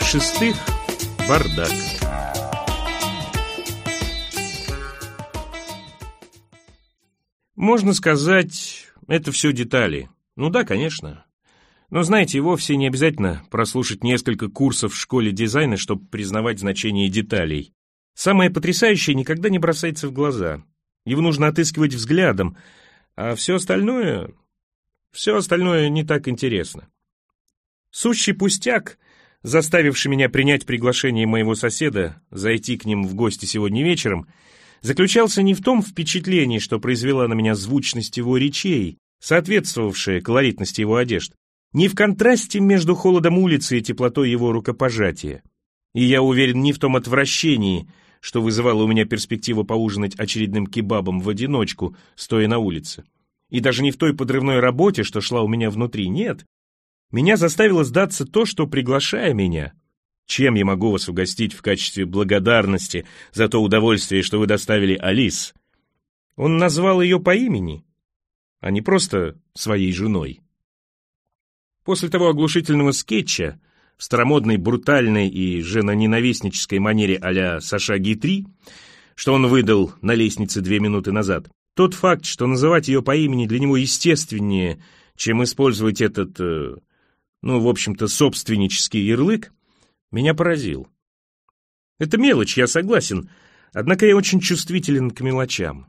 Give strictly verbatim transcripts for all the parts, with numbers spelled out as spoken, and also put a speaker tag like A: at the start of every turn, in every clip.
A: В-шестых, бардак. Можно сказать, это все детали. Ну да, конечно. Но знаете, вовсе не обязательно прослушать несколько курсов в школе дизайна, чтобы признавать значение деталей. Самое потрясающее никогда не бросается в глаза. Его нужно отыскивать взглядом, а все остальное... Все остальное не так интересно. Сущий пустяк, заставивший меня принять приглашение моего соседа зайти к ним в гости сегодня вечером, заключался не в том впечатлении, что произвела на меня звучность его речей, соответствовавшая колоритности его одежд, не в контрасте между холодом улицы и теплотой его рукопожатия. И я уверен, не в том отвращении, что вызывала у меня перспектива поужинать очередным кебабом в одиночку, стоя на улице. И даже не в той подрывной работе, что шла у меня внутри, нет. Меня заставило сдаться то, что, приглашая меня, чем я могу вас угостить в качестве благодарности за то удовольствие, что вы доставили Алис? Он назвал ее по имени, а не просто своей женой. После того оглушительного скетча в старомодной, брутальной и женоненавистнической манере а-ля Саша Гитри, что он выдал на лестнице две минуты назад, тот факт, что называть ее по имени для него естественнее, чем использовать этот, э, ну, в общем-то, собственнический ярлык, меня поразил. Это мелочь, я согласен, однако я очень чувствителен к мелочам.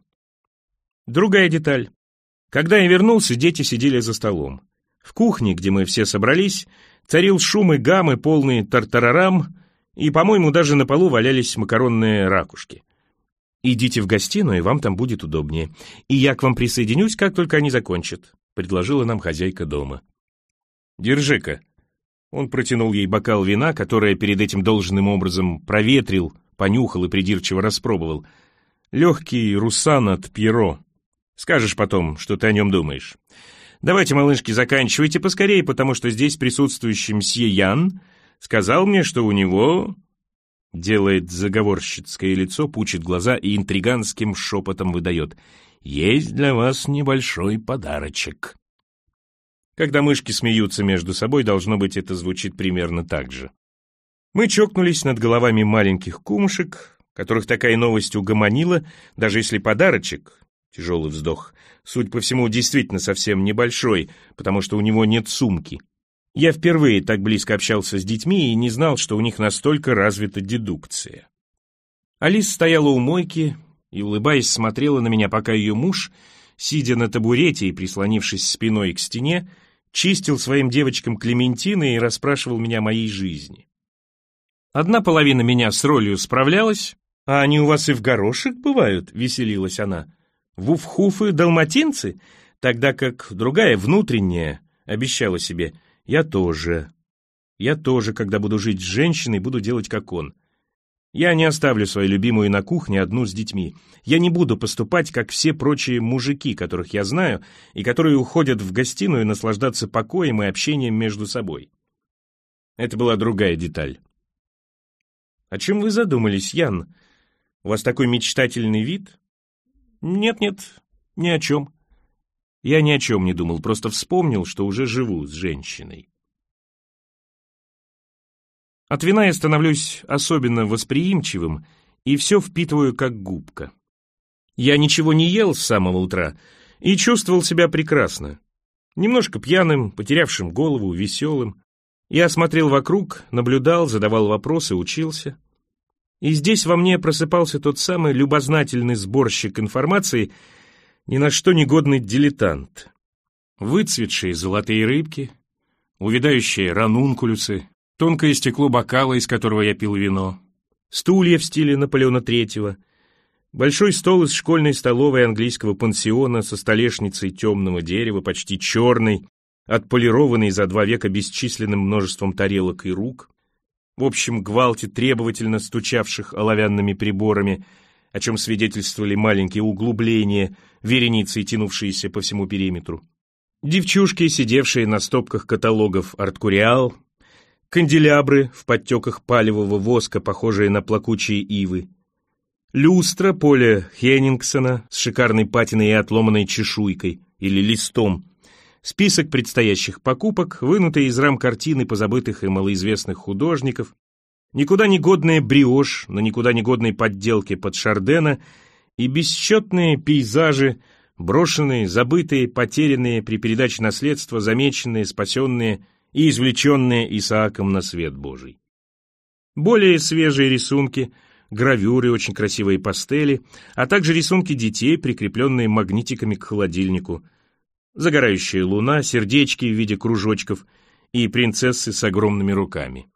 A: Другая деталь. Когда я вернулся, дети сидели за столом. В кухне, где мы все собрались, царил шум и гам и полный тартарарам, и, по-моему, даже на полу валялись макаронные ракушки. «Идите в гостиную, и вам там будет удобнее. И я к вам присоединюсь, как только они закончат», — предложила нам хозяйка дома. «Держи-ка». Он протянул ей бокал вина, которое перед этим должным образом проветрил, понюхал и придирчиво распробовал. Легкий русан от Пьеро. Скажешь потом, что ты о нем думаешь. Давайте, малышки, заканчивайте поскорее, потому что здесь присутствующий мсье Ян сказал мне, что у него... Делает заговорщицкое лицо, пучит глаза и интриганским шепотом выдает: «Есть для вас небольшой подарочек». Когда мышки смеются между собой, должно быть, это звучит примерно так же. Мы чокнулись над головами маленьких кумушек, которых такая новость угомонила, даже если подарочек, тяжелый вздох, судя по всему, действительно совсем небольшой, потому что у него нет сумки. Я впервые так близко общался с детьми и не знал, что у них настолько развита дедукция. Алис стояла у мойки и, улыбаясь, смотрела на меня, пока ее муж, сидя на табурете и прислонившись спиной к стене, чистил своим девочкам клементины и расспрашивал меня о моей жизни. Одна половина меня с ролью справлялась, а они у вас и в горошек бывают, веселилась она. Вуфхуфы далматинцы, тогда как другая, внутренняя, обещала себе: я тоже, я тоже, когда буду жить с женщиной, буду делать как он. Я не оставлю свою любимую на кухне одну с детьми. Я не буду поступать, как все прочие мужики, которых я знаю, и которые уходят в гостиную наслаждаться покоем и общением между собой. Это была другая деталь. О чем вы задумались, Ян? У вас такой мечтательный вид? Нет-нет, ни о чем. Я ни о чем не думал, просто вспомнил, что уже живу с женщиной. От вина я становлюсь особенно восприимчивым и все впитываю как губка. Я ничего не ел с самого утра и чувствовал себя прекрасно. Немножко пьяным, потерявшим голову, веселым. Я смотрел вокруг, наблюдал, задавал вопросы, учился. И здесь во мне просыпался тот самый любознательный сборщик информации, ни на что негодный дилетант. Выцветшие золотые рыбки, увядающие ранункулюсы, тонкое стекло бокала, из которого я пил вино, стулья в стиле Наполеона Третьего, большой стол из школьной столовой английского пансиона со столешницей темного дерева, почти черной, отполированной за два века бесчисленным множеством тарелок и рук, в общем гвалте требовательно стучавших оловянными приборами, о чем свидетельствовали маленькие углубления, вереницей тянувшиеся по всему периметру. Девчушки, сидевшие на стопках каталогов «Арткуриал», канделябры в подтеках палевого воска, похожие на плакучие ивы, люстра Поля Хеннингсона с шикарной патиной и отломанной чешуйкой или листом, список предстоящих покупок, вынутые из рам картины позабытых и малоизвестных художников, никуда не годная бриошь на никуда не годной подделке под Шардена и бесчетные пейзажи, брошенные, забытые, потерянные при передаче наследства, замеченные, спасенные и извлеченные Исааком на свет Божий. Более свежие рисунки, гравюры, очень красивые пастели, а также рисунки детей, прикрепленные магнитиками к холодильнику, загорающая луна, сердечки в виде кружочков и принцессы с огромными руками.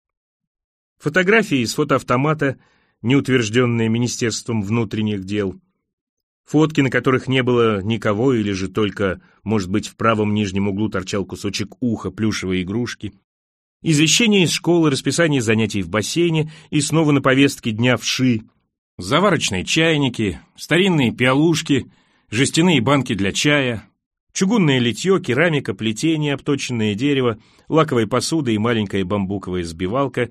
A: Фотографии из фотоавтомата, не утвержденные Министерством внутренних дел, фотки, на которых не было никого или же только, может быть, в правом нижнем углу торчал кусочек уха плюшевой игрушки, извещение из школы, расписание занятий в бассейне и снова на повестке дня вши, заварочные чайники, старинные пиалушки, жестяные банки для чая, чугунное литье, керамика, плетение, обточенное дерево, лаковая посуда и маленькая бамбуковая сбивалка,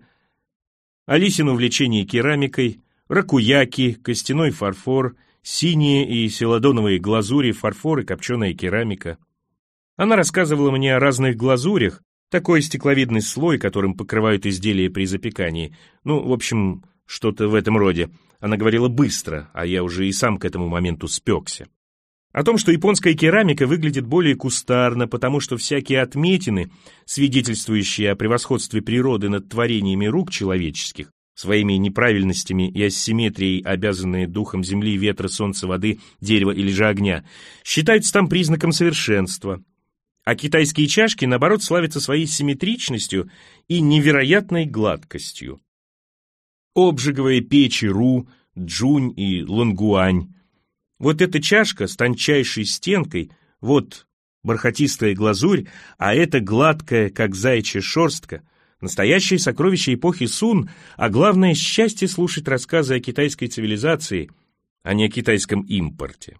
A: Алисин увлечение керамикой, ракуяки, костяной фарфор, синие и селадоновые глазури, фарфор и копченая керамика. Она рассказывала мне о разных глазурях, такой стекловидный слой, которым покрывают изделия при запекании. Ну, в общем, что-то в этом роде. Она говорила быстро, а я уже и сам к этому моменту спекся. О том, что японская керамика выглядит более кустарно, потому что всякие отметины, свидетельствующие о превосходстве природы над творениями рук человеческих, своими неправильностями и асимметрией, обязанные духом земли, ветра, солнца, воды, дерева или же огня, считаются там признаком совершенства. А китайские чашки, наоборот, славятся своей симметричностью и невероятной гладкостью. Обжиговые печи Ру, Джунь и Лонгуань. Вот эта чашка с тончайшей стенкой, вот бархатистая глазурь, а это гладкая, как заячья шерстка, настоящее сокровище эпохи Сун, а главное счастье слушать рассказы о китайской цивилизации, а не о китайском импорте.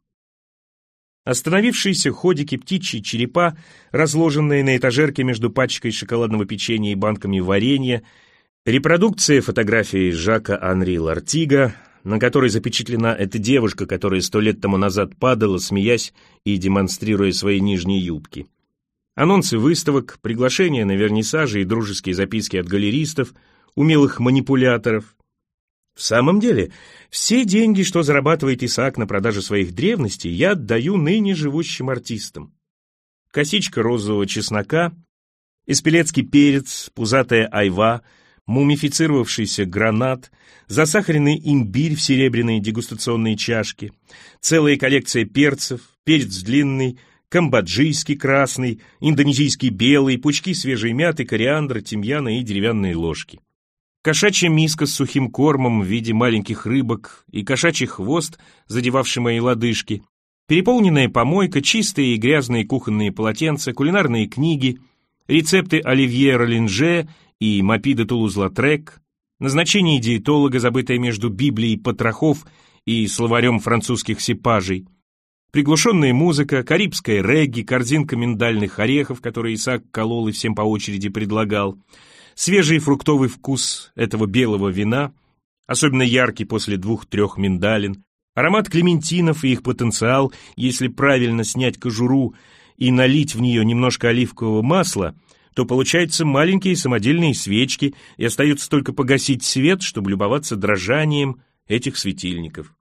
A: Остановившиеся ходики птичьи черепа, разложенные на этажерке между пачкой шоколадного печенья и банками варенья, репродукция фотографии Жака Анри Лартига, на которой запечатлена эта девушка, которая сто лет тому назад падала, смеясь и демонстрируя свои нижние юбки. Анонсы выставок, приглашения на вернисажи и дружеские записки от галеристов, умелых манипуляторов. В самом деле, все деньги, что зарабатывает Исаак на продаже своих древностей, я отдаю ныне живущим артистам. Косичка розового чеснока, испелецкий перец, пузатая айва, мумифицировавшийся гранат, засахаренный имбирь в серебряные дегустационные чашки, целая коллекция перцев, перец длинный, камбоджийский красный, индонезийский белый, пучки свежей мяты, кориандра, тимьяна и деревянные ложки. Кошачья миска с сухим кормом в виде маленьких рыбок и кошачий хвост, задевавший мои лодыжки, переполненная помойка, чистые и грязные кухонные полотенца, кулинарные книги, рецепты оливье роллинже и мапи де Тулуз-Латрек, назначение диетолога, забытое между Библией потрохов и словарем французских сепажей, приглушенная музыка, карибская регги, корзинка миндальных орехов, которые Исаак колол и всем по очереди предлагал, свежий фруктовый вкус этого белого вина, особенно яркий после двух-трех миндалин, аромат клементинов и их потенциал, если правильно снять кожуру и налить в нее немножко оливкового масла, то получаются маленькие самодельные свечки, и остается только погасить свет, чтобы любоваться дрожанием этих светильников.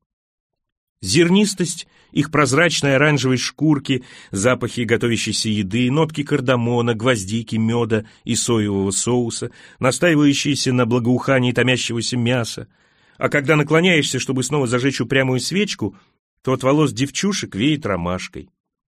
A: Зернистость их прозрачной оранжевой шкурки, запахи готовящейся еды, нотки кардамона, гвоздики, меда и соевого соуса, настаивающиеся на благоухании томящегося мяса. А когда наклоняешься, чтобы снова зажечь упрямую свечку, то от волос девчушек веет ромашкой.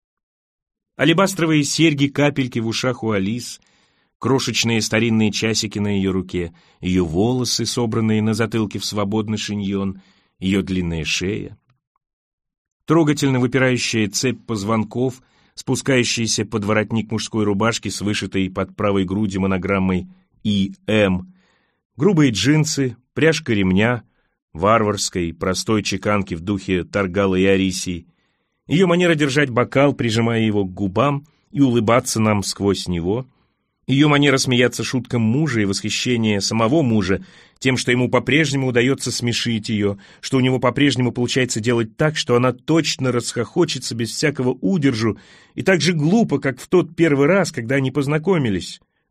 A: Алебастровые серьги-капельки в ушах у Алис, крошечные старинные часики на ее руке, ее волосы, собранные на затылке в свободный шиньон, ее длинная шея. Трогательно выпирающая цепь позвонков, спускающаяся под воротник мужской рубашки с вышитой под правой грудью монограммой И М, грубые джинсы, пряжка ремня, варварской, простой чеканки в духе Таргала и Арисии, ее манера держать бокал, прижимая его к губам, и улыбаться нам сквозь него, ее манера смеяться шуткам мужа и восхищение самого мужа тем, что ему по-прежнему удается смешить ее, что у него по-прежнему получается делать так, что она точно расхохочется без всякого удержу и так же глупо, как в тот первый раз, когда они познакомились,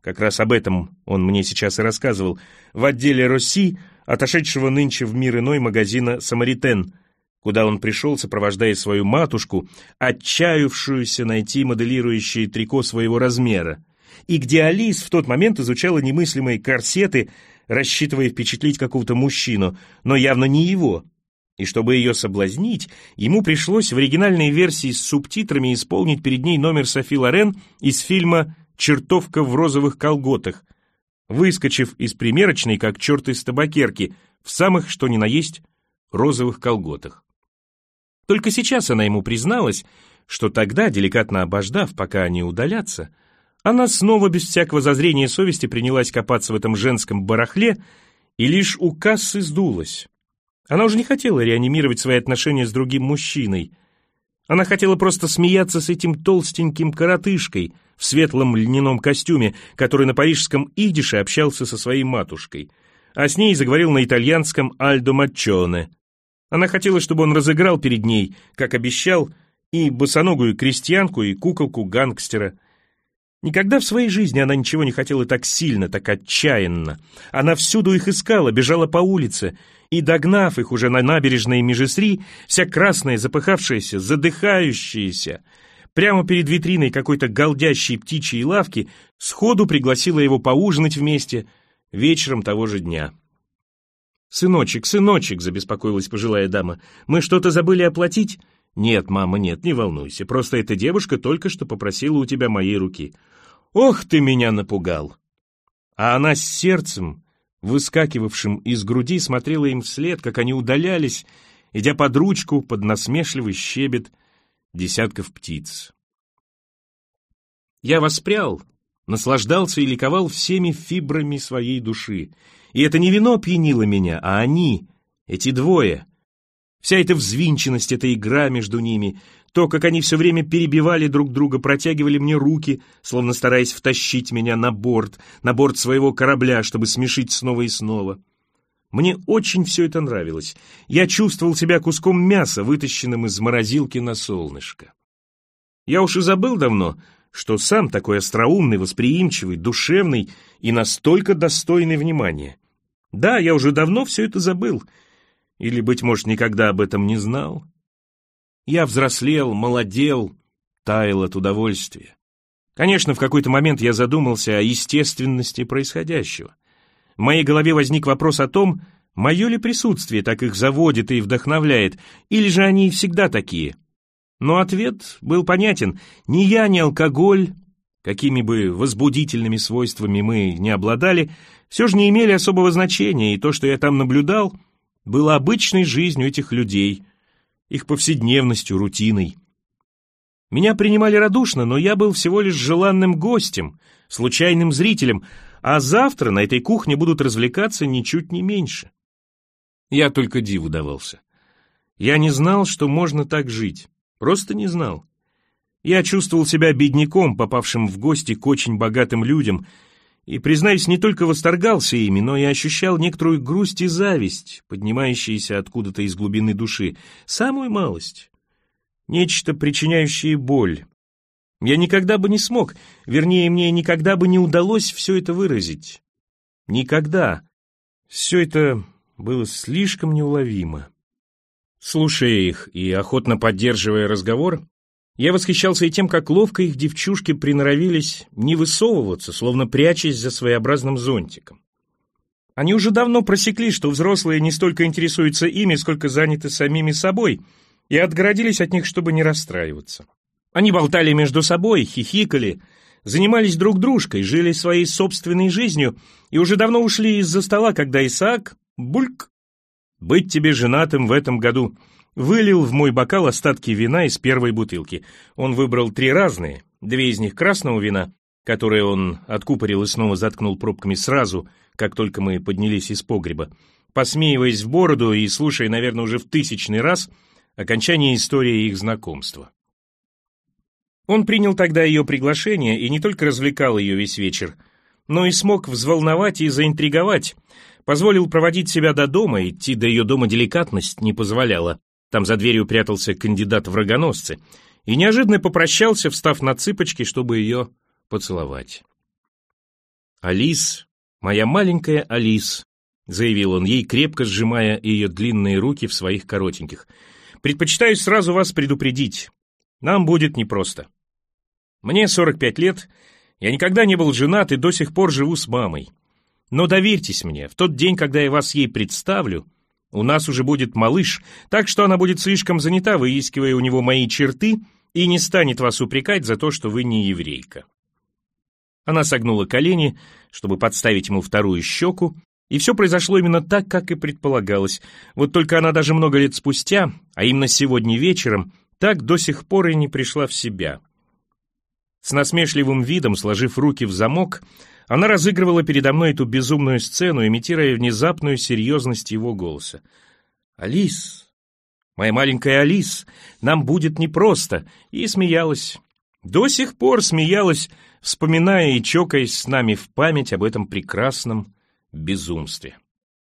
A: как раз об этом он мне сейчас и рассказывал, в отделе Росси, отошедшего нынче в мир иной магазина «Самаритен», куда он пришел, сопровождая свою матушку, отчаявшуюся найти моделирующее трико своего размера, и где Алис в тот момент изучала немыслимые корсеты, рассчитывая впечатлить какого-то мужчину, но явно не его. И чтобы ее соблазнить, ему пришлось в оригинальной версии с субтитрами исполнить перед ней номер Софи Лорен из фильма «Чертовка в розовых колготах», выскочив из примерочной, как черт из табакерки, в самых, что ни на есть, розовых колготах. Только сейчас она ему призналась, что тогда, деликатно обождав, пока они удалятся, она снова без всякого зазрения совести принялась копаться в этом женском барахле и лишь у кассы сдулась. Она уже не хотела реанимировать свои отношения с другим мужчиной. Она хотела просто смеяться с этим толстеньким коротышкой в светлом льняном костюме, который на парижском идише общался со своей матушкой, а с ней заговорил на итальянском Альдо Маччоне. Она хотела, чтобы он разыграл перед ней, как обещал, и босоногую крестьянку, и куколку-гангстера. Никогда в своей жизни она ничего не хотела так сильно, так отчаянно. Она всюду их искала, бежала по улице, и, догнав их уже на набережной Межесри, вся красная, запыхавшаяся, задыхающаяся, прямо перед витриной какой-то голдящей птичьей лавки, сходу пригласила его поужинать вместе вечером того же дня. «Сыночек, сыночек», — забеспокоилась пожилая дама, — «мы что-то забыли оплатить?» «Нет, мама, нет, не волнуйся, просто эта девушка только что попросила у тебя моей руки». «Ох, ты меня напугал!» А она с сердцем, выскакивавшим из груди, смотрела им вслед, как они удалялись, идя под ручку под насмешливый щебет десятков птиц. Я воспрял, наслаждался и ликовал всеми фибрами своей души. И это не вино пьянило меня, а они, эти двое. Вся эта взвинченность, эта игра между ними, то, как они все время перебивали друг друга, протягивали мне руки, словно стараясь втащить меня на борт, на борт своего корабля, чтобы смешить снова и снова. Мне очень все это нравилось. Я чувствовал себя куском мяса, вытащенным из морозилки на солнышко. Я уж и забыл давно, что сам такой остроумный, восприимчивый, душевный и настолько достойный внимания. Да, я уже давно все это забыл, или, быть может, никогда об этом не знал. Я взрослел, молодел, таял от удовольствия. Конечно, в какой-то момент я задумался о естественности происходящего. В моей голове возник вопрос о том, мое ли присутствие так их заводит и вдохновляет, или же они всегда такие. Но ответ был понятен. Ни я, ни алкоголь, какими бы возбудительными свойствами мы не обладали, все же не имели особого значения, и то, что я там наблюдал, было обычной жизнью этих людей, их повседневностью, рутиной. Меня принимали радушно, но я был всего лишь желанным гостем, случайным зрителем, а завтра на этой кухне будут развлекаться ничуть не меньше. Я только диву давался. Я не знал, что можно так жить, просто не знал. Я чувствовал себя бедняком, попавшим в гости к очень богатым людям, и, признаюсь, не только восторгался ими, но и ощущал некоторую грусть и зависть, поднимающиеся откуда-то из глубины души, самую малость, нечто, причиняющее боль. Я никогда бы не смог, вернее, мне никогда бы не удалось все это выразить. Никогда. Все это было слишком неуловимо. Слушая их и охотно поддерживая разговор, я восхищался и тем, как ловко их девчушки приноровились не высовываться, словно прячась за своеобразным зонтиком. Они уже давно просекли, что взрослые не столько интересуются ими, сколько заняты самими собой, и отгородились от них, чтобы не расстраиваться. Они болтали между собой, хихикали, занимались друг дружкой, жили своей собственной жизнью и уже давно ушли из-за стола, когда Исаак, бульк, «Быть тебе женатым в этом году», вылил в мой бокал остатки вина из первой бутылки. Он выбрал три разные, две из них красного вина, которые он откупорил и снова заткнул пробками сразу, как только мы поднялись из погреба, посмеиваясь в бороду и слушая, наверное, уже в тысячный раз окончание истории их знакомства. Он принял тогда ее приглашение и не только развлекал ее весь вечер, но и смог взволновать и заинтриговать, позволил проводить себя до дома, идти до ее дома деликатность не позволяла. Там за дверью прятался кандидат в рогоносцы, и неожиданно попрощался, встав на цыпочки, чтобы ее поцеловать. «Алис, моя маленькая Алис», — заявил он ей, крепко сжимая ее длинные руки в своих коротеньких, «предпочитаю сразу вас предупредить. Нам будет непросто. Мне сорок пять лет, я никогда не был женат и до сих пор живу с мамой. Но доверьтесь мне, в тот день, когда я вас ей представлю, у нас уже будет малыш, так что она будет слишком занята, выискивая у него мои черты, и не станет вас упрекать за то, что вы не еврейка». Она согнула колени, чтобы подставить ему вторую щеку, и все произошло именно так, как и предполагалось. Вот только она даже много лет спустя, а именно сегодня вечером, так до сих пор и не пришла в себя. С насмешливым видом, сложив руки в замок, она разыгрывала передо мной эту безумную сцену, имитируя внезапную серьезность его голоса. «Алис, моя маленькая Алис, нам будет непросто», и смеялась. До сих пор смеялась, вспоминая и чокаясь с нами в память об этом прекрасном безумстве.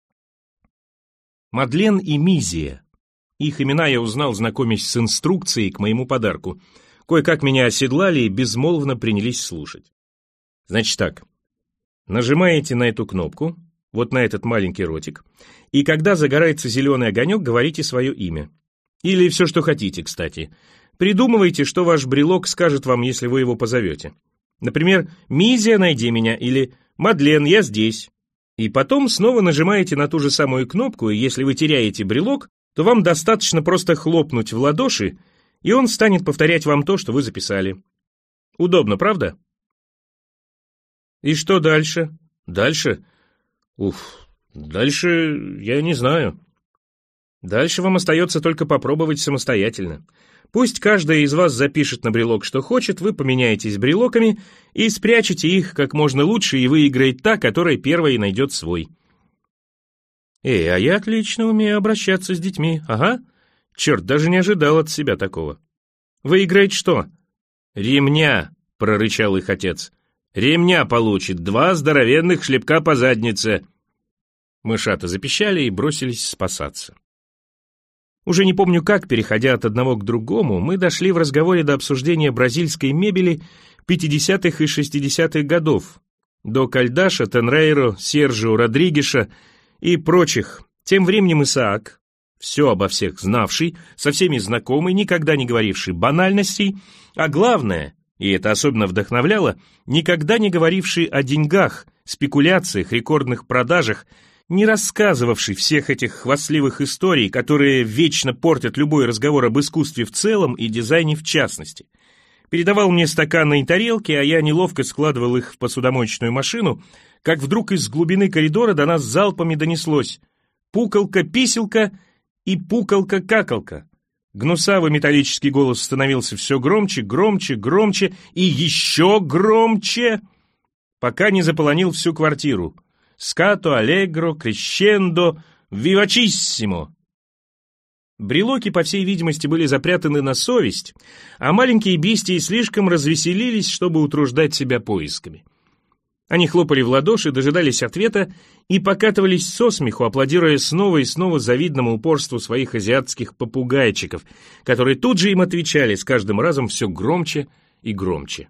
A: Мадлен и Мизия. Их имена я узнал, знакомясь с инструкцией к моему подарку. Кое-как меня оседлали и безмолвно принялись слушать. Значит так, нажимаете на эту кнопку, вот на этот маленький ротик, и когда загорается зеленый огонек, говорите свое имя. Или все, что хотите, кстати. Придумывайте, что ваш брелок скажет вам, если вы его позовете. Например, «Мизия, найди меня» или «Мадлен, я здесь». И потом снова нажимаете на ту же самую кнопку, и если вы теряете брелок, то вам достаточно просто хлопнуть в ладоши, и он станет повторять вам то, что вы записали. Удобно, правда? И что дальше? Дальше? Уф, дальше я не знаю. Дальше вам остается только попробовать самостоятельно. Пусть каждая из вас запишет на брелок, что хочет, вы поменяетесь брелоками и спрячете их как можно лучше, и выиграет та, которая первой найдет свой. Эй, а я отлично умею обращаться с детьми, ага. Черт, даже не ожидал от себя такого. Выиграет что? Ремня, прорычал их отец. Ремня получит, два здоровенных шлепка по заднице. Мышата запищали и бросились спасаться. Уже не помню как, переходя от одного к другому, мы дошли в разговоре до обсуждения бразильской мебели пятидесятых и шестидесятых годов, до Кальдаша, Тенрейро, Сержио Родригеша и прочих. Тем временем Исаак, все обо всех знавший, со всеми знакомый, никогда не говоривший банальностей, а главное, и это особенно вдохновляло, никогда не говоривший о деньгах, спекуляциях, рекордных продажах, не рассказывавший всех этих хвастливых историй, которые вечно портят любой разговор об искусстве в целом и дизайне в частности. Передавал мне стаканы и тарелки, а я неловко складывал их в посудомоечную машину, как вдруг из глубины коридора до нас залпами донеслось «пукалка-писелка» и «пукалка-какалка». Гнусавый металлический голос становился все громче, громче, громче и еще громче, пока не заполонил всю квартиру. «Скато, аллегро, крещендо, вивачиссимо». Брелоки, по всей видимости, были запрятаны на совесть, а маленькие бестии слишком развеселились, чтобы утруждать себя поисками. Они хлопали в ладоши, дожидались ответа и покатывались со смеху, аплодируя снова и снова завидному упорству своих азиатских попугайчиков, которые тут же им отвечали с каждым разом все громче и громче.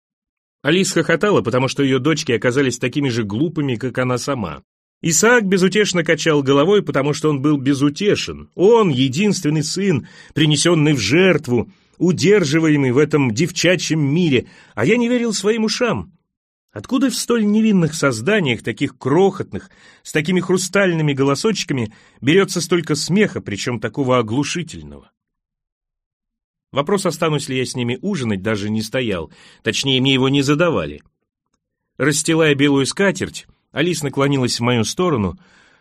A: Алис хохотала, потому что ее дочки оказались такими же глупыми, как она сама. Исаак безутешно качал головой, потому что он был безутешен. Он, единственный сын, принесенный в жертву, удерживаемый в этом девчачьем мире, а я не верил своим ушам. Откуда в столь невинных созданиях, таких крохотных, с такими хрустальными голосочками, берется столько смеха, причем такого оглушительного? Вопрос, останусь ли я с ними ужинать, даже не стоял, точнее, мне его не задавали. Расстилая белую скатерть, Алис наклонилась в мою сторону.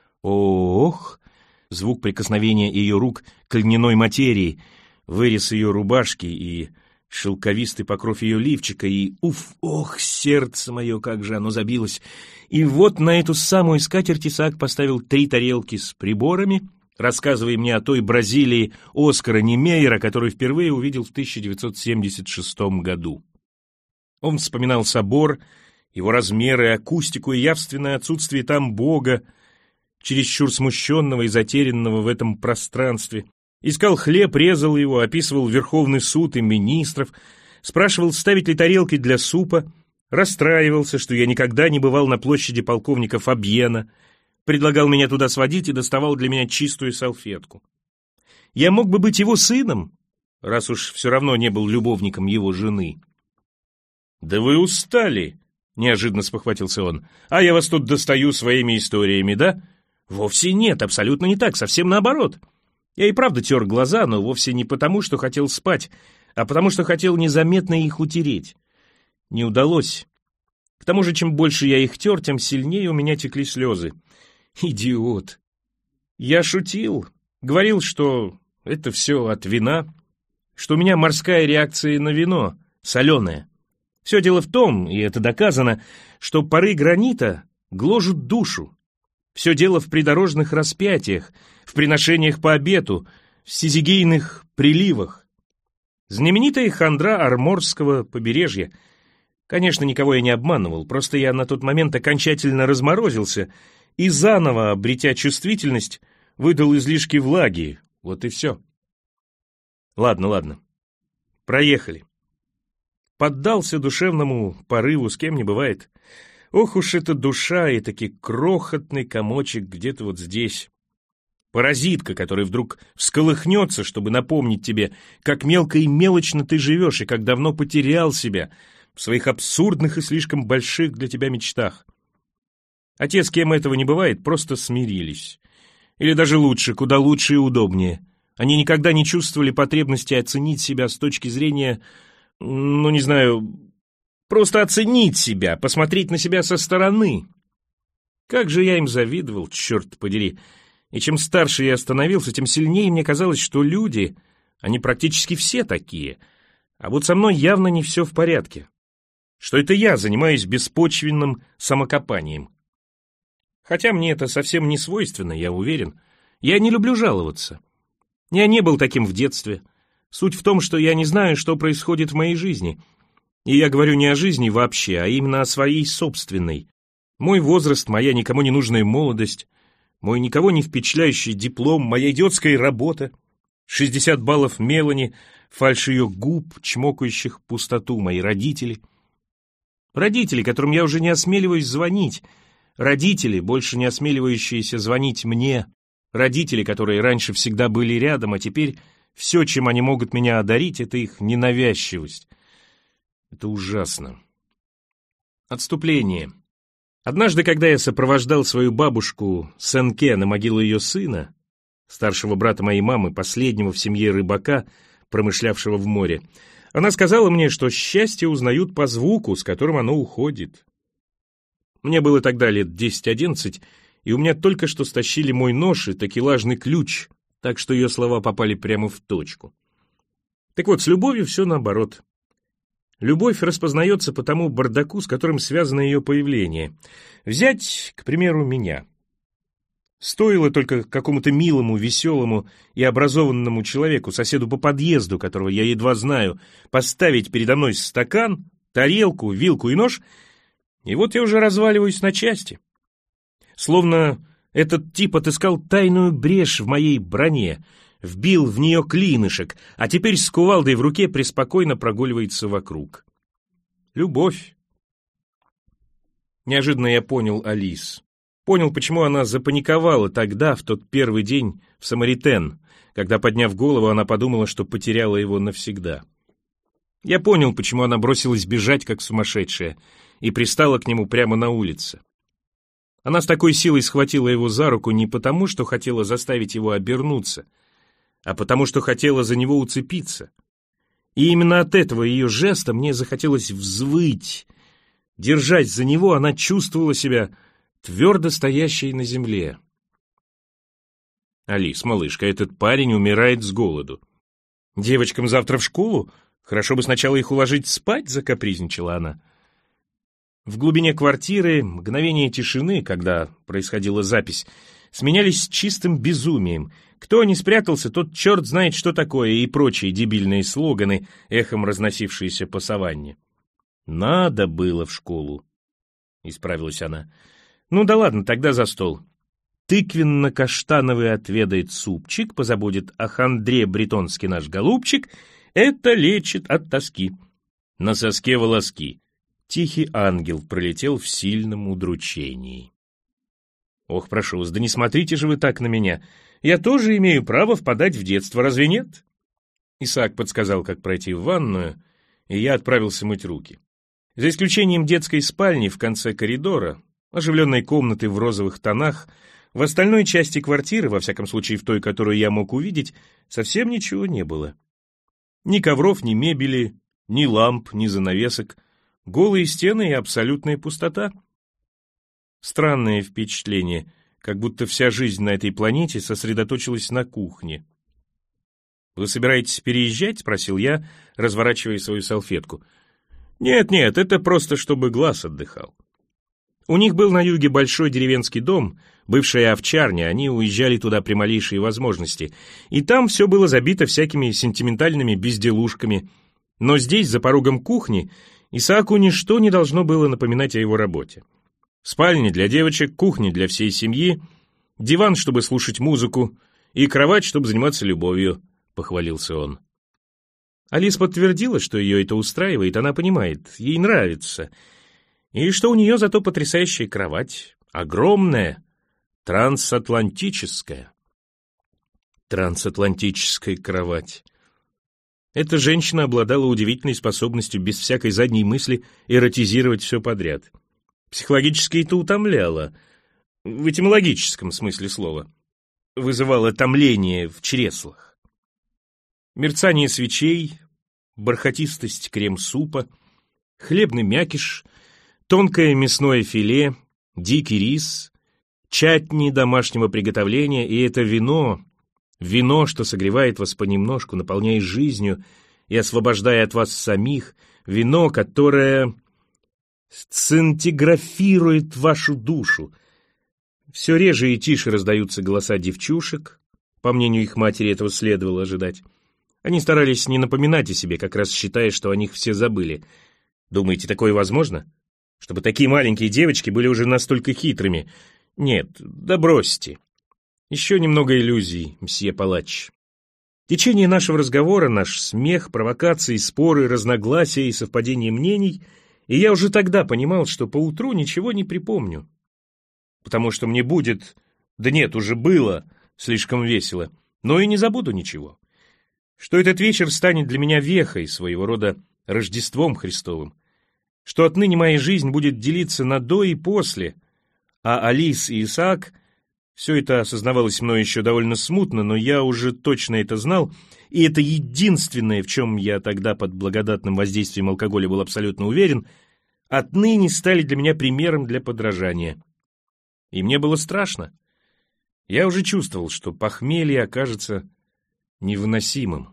A: Ох! Звук прикосновения ее рук к льняной материи, вырез ее рубашки и шелковистый покров ее лифчика, и уф, ох, сердце мое, как же оно забилось. И вот на эту самую скатерть Исаак поставил три тарелки с приборами, рассказывая мне о той Бразилии Оскара Немейера, которую впервые увидел в тысяча девятьсот семьдесят шестом году. Он вспоминал собор, его размеры, акустику и явственное отсутствие там Бога, чересчур смущенного и затерянного в этом пространстве. Искал хлеб, резал его, описывал Верховный суд и министров, спрашивал, ставить ли тарелки для супа, расстраивался, что я никогда не бывал на площади полковника Фабьена, предлагал меня туда сводить и доставал для меня чистую салфетку. Я мог бы быть его сыном, раз уж все равно не был любовником его жены. «Да вы устали!» — неожиданно спохватился он. «А я вас тут достаю своими историями, да?» «Вовсе нет, абсолютно не так, совсем наоборот. Я и правда тер глаза, но вовсе не потому, что хотел спать, а потому что хотел незаметно их утереть. Не удалось. К тому же, чем больше я их тер, тем сильнее у меня текли слезы. Идиот! Я шутил, говорил, что это все от вина, что у меня морская реакция на вино, соленая. Все дело в том, и это доказано, что пары гранита гложут душу. Все дело в придорожных распятиях, в приношениях по обету, в сизигийных приливах. Знаменитая хандра Арморского побережья. Конечно, никого я не обманывал, просто я на тот момент окончательно разморозился и заново, обретя чувствительность, выдал излишки влаги. Вот и все. Ладно, ладно. Проехали. Поддался душевному порыву, с кем не бывает. Ох уж эта душа и таки крохотный комочек где-то вот здесь. Паразитка, который вдруг всколыхнется, чтобы напомнить тебе, как мелко и мелочно ты живешь и как давно потерял себя в своих абсурдных и слишком больших для тебя мечтах. А те, с кем этого не бывает, просто смирились. Или даже лучше, куда лучше и удобнее. Они никогда не чувствовали потребности оценить себя с точки зрения, ну, не знаю, просто оценить себя, посмотреть на себя со стороны. Как же я им завидовал, черт подери. И чем старше я становился, тем сильнее мне казалось, что люди, они практически все такие. А вот со мной явно не все в порядке. Что это я занимаюсь беспочвенным самокопанием. Хотя мне это совсем не свойственно, я уверен. Я не люблю жаловаться. Я не был таким в детстве. Суть в том, что я не знаю, что происходит в моей жизни. И я говорю не о жизни вообще, а именно о своей собственной. Мой возраст, моя никому не нужная молодость, мой никого не впечатляющий диплом, моя идиотская работа, шестьдесят баллов Мелани, фальшь ее губ, чмокающих пустоту, мои родители. Родители, которым я уже не осмеливаюсь звонить. Родители, больше не осмеливающиеся звонить мне. Родители, которые раньше всегда были рядом, а теперь все, чем они могут меня одарить, это их ненавязчивость. Это ужасно. Отступление. Однажды, когда я сопровождал свою бабушку Сенке на могилу ее сына, старшего брата моей мамы, последнего в семье рыбака, промышлявшего в море, она сказала мне, что счастье узнают по звуку, с которым оно уходит. Мне было тогда лет десять-одиннадцать, и у меня только что стащили мой нож и такелажный ключ, так что ее слова попали прямо в точку. Так вот, с любовью все наоборот. Любовь распознается по тому бардаку, с которым связано ее появление. Взять, к примеру, меня. Стоило только какому-то милому, веселому и образованному человеку, соседу по подъезду, которого я едва знаю, поставить передо мной стакан, тарелку, вилку и нож, и вот я уже разваливаюсь на части. Словно этот тип отыскал тайную брешь в моей броне, вбил в нее клинышек, а теперь с кувалдой в руке преспокойно прогуливается вокруг. Любовь. Неожиданно я понял Алис. Понял, почему она запаниковала тогда, в тот первый день в Самаритен, когда, подняв голову, она подумала, что потеряла его навсегда. Я понял, почему она бросилась бежать, как сумасшедшая, и пристала к нему прямо на улице. Она с такой силой схватила его за руку не потому, что хотела заставить его обернуться, а потому что хотела за него уцепиться. И именно от этого ее жеста мне захотелось взвыть. Держась за него, она чувствовала себя твердо стоящей на земле. «Алис, малышка, этот парень умирает с голоду. Девочкам завтра в школу? Хорошо бы сначала их уложить спать», — закапризничала она. В глубине квартиры мгновения тишины, когда происходила запись, сменялись чистым безумием. Кто не спрятался, тот черт знает, что такое, и прочие дебильные слоганы, эхом разносившиеся по саванне. «Надо было в школу», — исправилась она. «Ну да ладно, тогда за стол. Тыквенно-каштановый отведает супчик, позабудет о хандре бретонский наш голубчик, это лечит от тоски. На соске волоски. Тихий ангел пролетел в сильном удручении. «Ох, прошу вас, да не смотрите же вы так на меня. Я тоже имею право впадать в детство, разве нет?» Исаак подсказал, как пройти в ванную, и я отправился мыть руки. За исключением детской спальни в конце коридора, оживленной комнаты в розовых тонах, в остальной части квартиры, во всяком случае в той, которую я мог увидеть, совсем ничего не было. Ни ковров, ни мебели, ни ламп, ни занавесок, голые стены и абсолютная пустота. Странное впечатление, как будто вся жизнь на этой планете сосредоточилась на кухне. «Вы собираетесь переезжать?» — спросил я, разворачивая свою салфетку. «Нет-нет, это просто чтобы глаз отдыхал». У них был на юге большой деревенский дом, бывшая овчарня, они уезжали туда при малейшей возможности, и там все было забито всякими сентиментальными безделушками, но здесь, за порогом кухни, Исааку ничто не должно было напоминать о его работе. Спальня для девочек, кухня для всей семьи, диван, чтобы слушать музыку, и кровать, чтобы заниматься любовью, — похвалился он. Алис подтвердила, что ее это устраивает, она понимает, ей нравится, и что у нее зато потрясающая кровать, огромная, трансатлантическая. Трансатлантическая кровать. Эта женщина обладала удивительной способностью без всякой задней мысли эротизировать все подряд. Психологически это утомляло, в этимологическом смысле слова, вызывало томление в чреслах. Мерцание свечей, бархатистость крем-супа, хлебный мякиш, тонкое мясное филе, дикий рис, чатни домашнего приготовления, и это вино, вино, что согревает вас понемножку, наполняя жизнью и освобождая от вас самих, вино, которое сцинтиграфирует вашу душу. Все реже и тише раздаются голоса девчушек, по мнению их матери этого следовало ожидать. Они старались не напоминать о себе, как раз считая, что о них все забыли. Думаете, такое возможно? Чтобы такие маленькие девочки были уже настолько хитрыми? Нет, да бросьте. Еще немного иллюзий, мсье Палач. В течение нашего разговора, наш смех, провокации, споры, разногласия и совпадение мнений, и я уже тогда понимал, что поутру ничего не припомню. Потому что мне будет, да нет, уже было, слишком весело, но и не забуду ничего. Что этот вечер станет для меня вехой, своего рода Рождеством Христовым, что отныне моя жизнь будет делиться на до и после, а Алис и Исаак, все это осознавалось мной еще довольно смутно, но я уже точно это знал, и это единственное, в чем я тогда под благодатным воздействием алкоголя был абсолютно уверен, отныне стали для меня примером для подражания. И мне было страшно. Я уже чувствовал, что похмелье окажется невыносимым.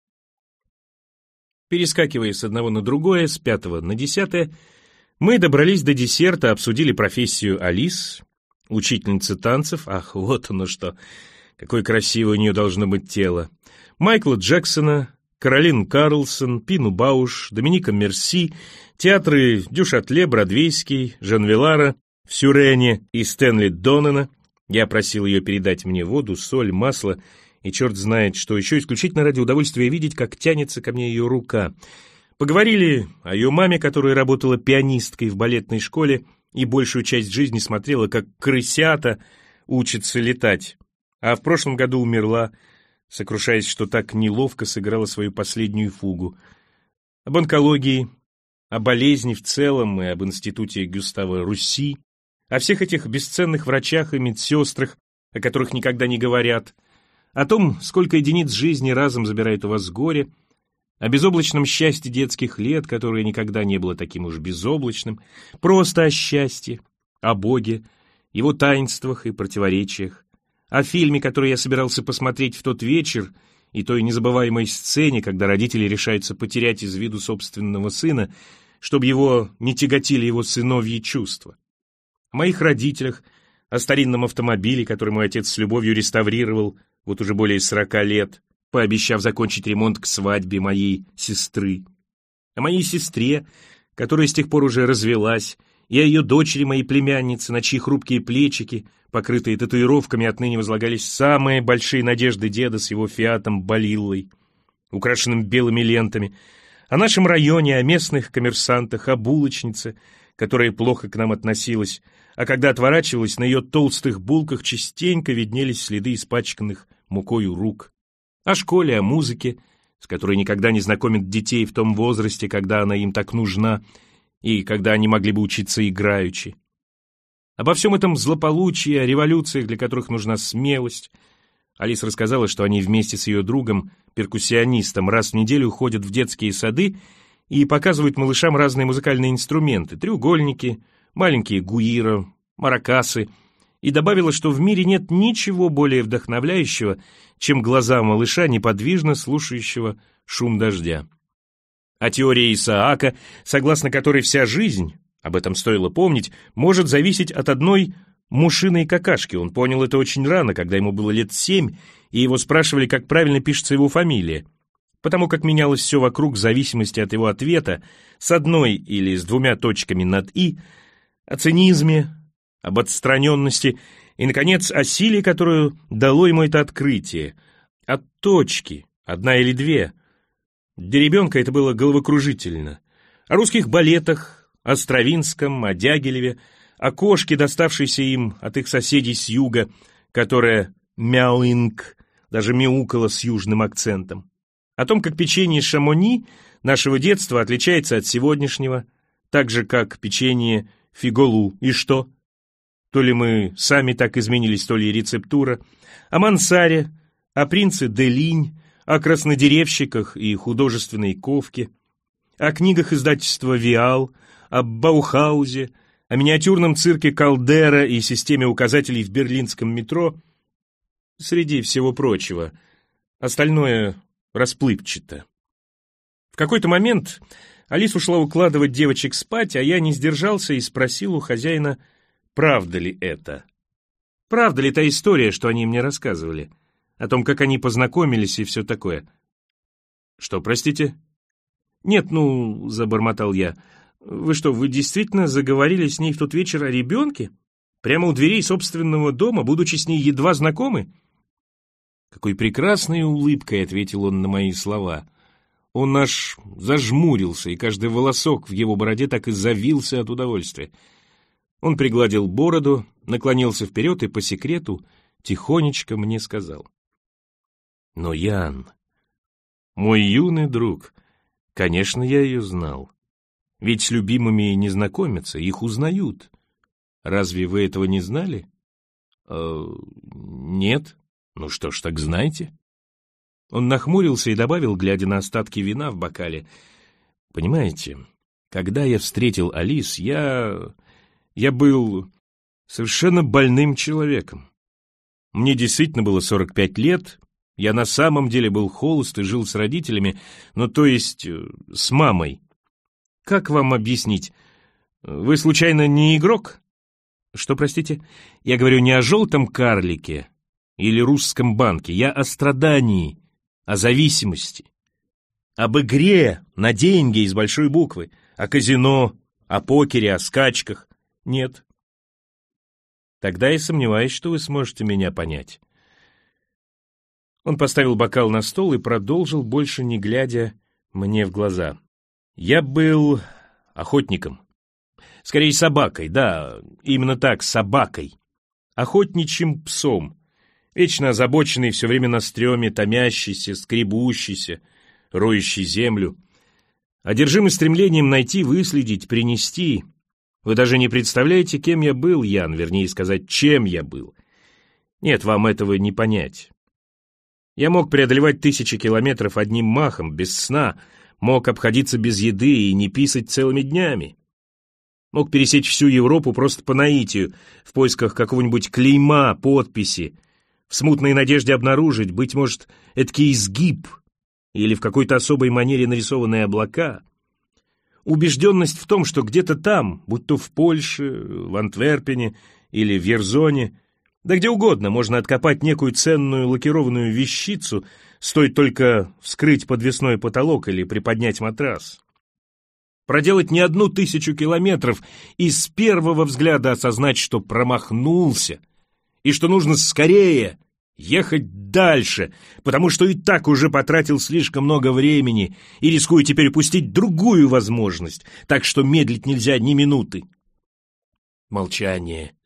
A: Перескакивая с одного на другое, с пятого на десятое, мы добрались до десерта, обсудили профессию Алис, учительницы танцев, ах, вот оно что, какое красивое у нее должно быть тело, Майкла Джексона, Каролин Карлсон, Пину Бауш, Доминика Мерси, театры Дюшатле, Бродвейский, Жанвелара, в Сюрене и Стэнли Доннена. Я просил ее передать мне воду, соль, масло и черт знает что еще, исключительно ради удовольствия видеть, как тянется ко мне ее рука. Поговорили о ее маме, которая работала пианисткой в балетной школе и большую часть жизни смотрела, как крысята учатся летать, а в прошлом году умерла, сокрушаясь, что так неловко сыграла свою последнюю фугу. Об онкологии, о болезни в целом и об институте Гюстава Руси, о всех этих бесценных врачах и медсестрах, о которых никогда не говорят, о том, сколько единиц жизни разом забирает у вас горе, о безоблачном счастье детских лет, которое никогда не было таким уж безоблачным, просто о счастье, о Боге, его таинствах и противоречиях, о фильме, который я собирался посмотреть в тот вечер, и той незабываемой сцене, когда родители решаются потерять из виду собственного сына, чтобы его не тяготили его сыновьи чувства. О моих родителях, о старинном автомобиле, который мой отец с любовью реставрировал вот уже более сорока лет, пообещав закончить ремонт к свадьбе моей сестры. О моей сестре, которая с тех пор уже развелась, и о ее дочери, моей племяннице, на чьи хрупкие плечики, покрытые татуировками, отныне возлагались самые большие надежды деда с его фиатом Балиллой, украшенным белыми лентами, о нашем районе, о местных коммерсантах, о булочнице, которая плохо к нам относилась, а когда отворачивалась, на ее толстых булках частенько виднелись следы испачканных мукою рук. О школе, о музыке, с которой никогда не знакомят детей в том возрасте, когда она им так нужна, и когда они могли бы учиться играючи. Обо всем этом злополучии, о революциях, для которых нужна смелость. Алиса рассказала, что они вместе с ее другом, перкуссионистом, раз в неделю ходят в детские сады и показывают малышам разные музыкальные инструменты, треугольники, маленькие гуиро, маракасы, и добавила, что в мире нет ничего более вдохновляющего, чем глаза малыша, неподвижно слушающего шум дождя. О теории Исаака, согласно которой вся жизнь, об этом стоило помнить, может зависеть от одной мушиной какашки. Он понял это очень рано, когда ему было лет семь, и его спрашивали, как правильно пишется его фамилия, потому как менялось все вокруг в зависимости от его ответа с одной или с двумя точками над «и», о цинизме, об отстраненности и, наконец, о силе, которую дало ему это открытие, от точки, одна или две. Для ребенка это было головокружительно. О русских балетах, о Стравинском, о Дягилеве, о кошке, доставшейся им от их соседей с юга, которая мяуинг, даже мяукала с южным акцентом. О том, как печенье Шамони нашего детства отличается от сегодняшнего, так же, как печенье Фиголу. И что? То ли мы сами так изменились, то ли рецептура. О Мансаре, о принце Делинь, о краснодеревщиках и художественной ковке, о книгах издательства «Виал», о Баухаузе, о миниатюрном цирке Калдера и системе указателей в берлинском метро, среди всего прочего. Остальное расплывчато. В какой-то момент Алис ушла укладывать девочек спать, а я не сдержался и спросил у хозяина, правда ли это. Правда ли та история, что они мне рассказывали? О том, как они познакомились и все такое. Что, простите? Нет, ну, забормотал я. Вы что, вы действительно заговорили с ней в тот вечер о ребенке? Прямо у дверей собственного дома, будучи с ней едва знакомы? Какой прекрасной улыбкой ответил он на мои слова. Он аж зажмурился, и каждый волосок в его бороде так и завился от удовольствия. Он пригладил бороду, наклонился вперед и по секрету тихонечко мне сказал. Но, Ян, мой юный друг, конечно, я ее знал. Ведь с любимыми не знакомятся, их узнают. Разве вы этого не знали? Э, нет. Ну что ж, так знайте. Он нахмурился и добавил, глядя на остатки вина в бокале. Понимаете, когда я встретил Алис, я... я был совершенно больным человеком. Мне действительно было сорок пять лет, я на самом деле был холост и жил с родителями, ну то есть с мамой. Как вам объяснить? Вы случайно не игрок? Что, простите? Я говорю не о желтом карлике или русском банке, я о страдании, о зависимости, об игре на деньги из большой буквы, о казино, о покере, о скачках. Нет. Тогда я сомневаюсь, что вы сможете меня понять. Он поставил бокал на стол и продолжил, больше не глядя мне в глаза. Я был охотником. Скорее, собакой, да, именно так, собакой. Охотничьим псом. Вечно озабоченный, все время на стреме, томящийся, скребущийся, роющий землю. Одержимый стремлением найти, выследить, принести. Вы даже не представляете, кем я был, Ян, вернее сказать, чем я был. Нет, вам этого не понять. Я мог преодолевать тысячи километров одним махом, без сна, мог обходиться без еды и не писать целыми днями. Мог пересечь всю Европу просто по наитию, в поисках какого-нибудь клейма, подписи, в смутной надежде обнаружить, быть может, эдакий изгиб или в какой-то особой манере нарисованные облака. Убежденность в том, что где-то там, будь то в Польше, в Антверпене или в Ерзоне, да где угодно можно откопать некую ценную лакированную вещицу, стоит только вскрыть подвесной потолок или приподнять матрас. Проделать не одну тысячу километров и с первого взгляда осознать, что промахнулся, и что нужно скорее ехать дальше, потому что и так уже потратил слишком много времени и рискую теперь упустить другую возможность, так что медлить нельзя ни минуты. Молчание.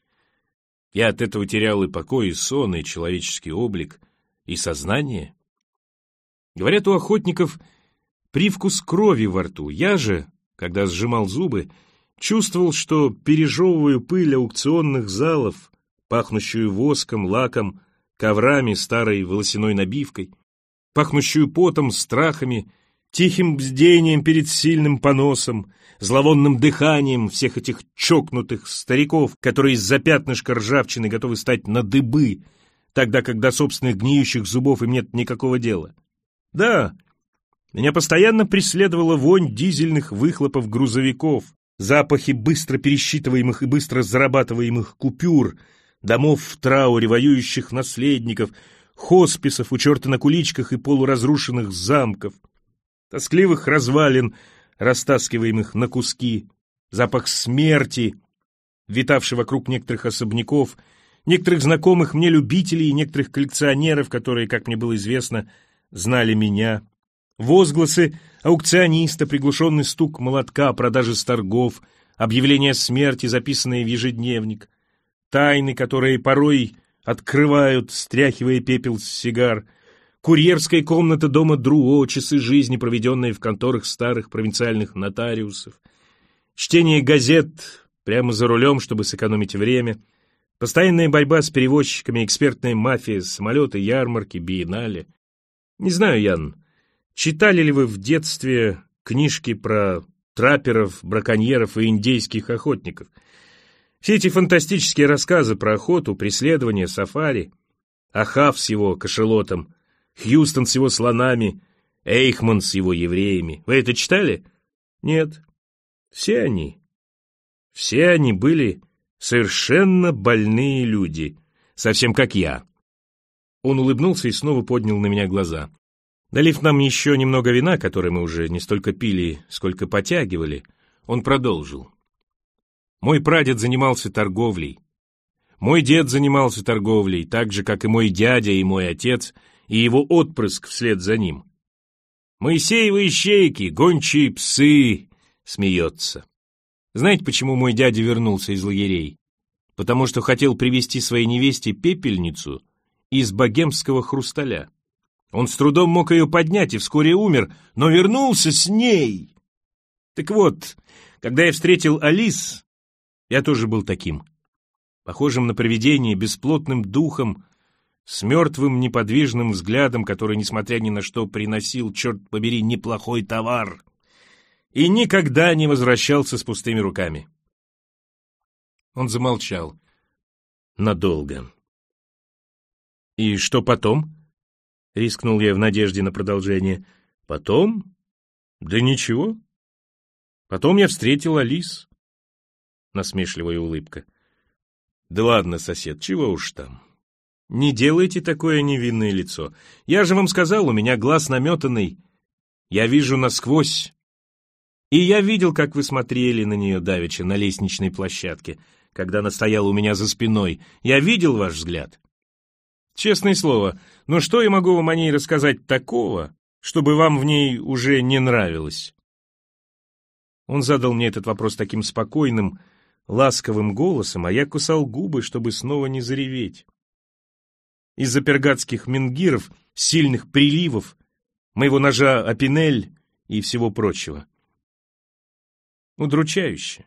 A: Я от этого терял и покой, и сон, и человеческий облик, и сознание. Говорят, у охотников привкус крови во рту. Я же, когда сжимал зубы, чувствовал, что пережевываю пыль аукционных залов, пахнущую воском, лаком, коврами, старой волосяной набивкой, пахнущую потом, страхами, тихим бдением перед сильным поносом, зловонным дыханием всех этих чокнутых стариков, которые из-за пятнышка ржавчины готовы стать на дыбы, тогда как до собственных гниющих зубов им нет никакого дела. Да, меня постоянно преследовала вонь дизельных выхлопов грузовиков, запахи быстро пересчитываемых и быстро зарабатываемых купюр, домов в трауре воюющих наследников, хосписов у черта на куличках и полуразрушенных замков, тоскливых развалин, растаскиваемых на куски, запах смерти, витавший вокруг некоторых особняков, некоторых знакомых мне любителей и некоторых коллекционеров, которые, как мне было известно, знали меня, возгласы аукциониста, приглушенный стук молотка, продажи с торгов, объявления смерти, записанные в ежедневник, тайны, которые порой открывают, стряхивая пепел с сигар, курьерская комната дома Друо, часы жизни, проведенные в конторах старых провинциальных нотариусов, чтение газет прямо за рулем, чтобы сэкономить время, постоянная борьба с перевозчиками, экспертная мафия, самолеты, ярмарки, биеннале. Не знаю, Ян, читали ли вы в детстве книжки про трапперов, браконьеров и индейских охотников? Все эти фантастические рассказы про охоту, преследование, сафари, Ахав с его кашелотом, Хьюстон с его слонами, Эйхман с его евреями. Вы это читали? Нет. Все они, все они были совершенно больные люди, совсем как я. Он улыбнулся и снова поднял на меня глаза. Налив нам еще немного вина, которое мы уже не столько пили, сколько потягивали, он продолжил. Мой прадед занимался торговлей. Мой дед занимался торговлей, так же, как и мой дядя и мой отец, и его отпрыск вслед за ним. Моисеевы ищейки, гончие псы, смеется. Знаете, почему мой дядя вернулся из лагерей? Потому что хотел привезти своей невесте пепельницу из богемского хрусталя. Он с трудом мог ее поднять и вскоре умер, но вернулся с ней. Так вот, когда я встретил Алис, я тоже был таким, похожим на привидение, бесплотным духом, с мертвым неподвижным взглядом, который, несмотря ни на что, приносил, черт побери, неплохой товар, и никогда не возвращался с пустыми руками. Он замолчал. Надолго. «И что потом?» — рискнул я в надежде на продолжение. «Потом? Да ничего. Потом я встретил Алис». Насмешливая улыбка. «Да ладно, сосед, чего уж там. Не делайте такое невинное лицо. Я же вам сказал, у меня глаз наметанный. Я вижу насквозь. И я видел, как вы смотрели на нее давеча на лестничной площадке, когда она стояла у меня за спиной. Я видел ваш взгляд. Честное слово, но что я могу вам о ней рассказать такого, чтобы вам в ней уже не нравилось?» Он задал мне этот вопрос таким спокойным, ласковым голосом, а я кусал губы, чтобы снова не зареветь. Из-за пергатских менгиров, сильных приливов, моего ножа Апинель и всего прочего. Удручающе.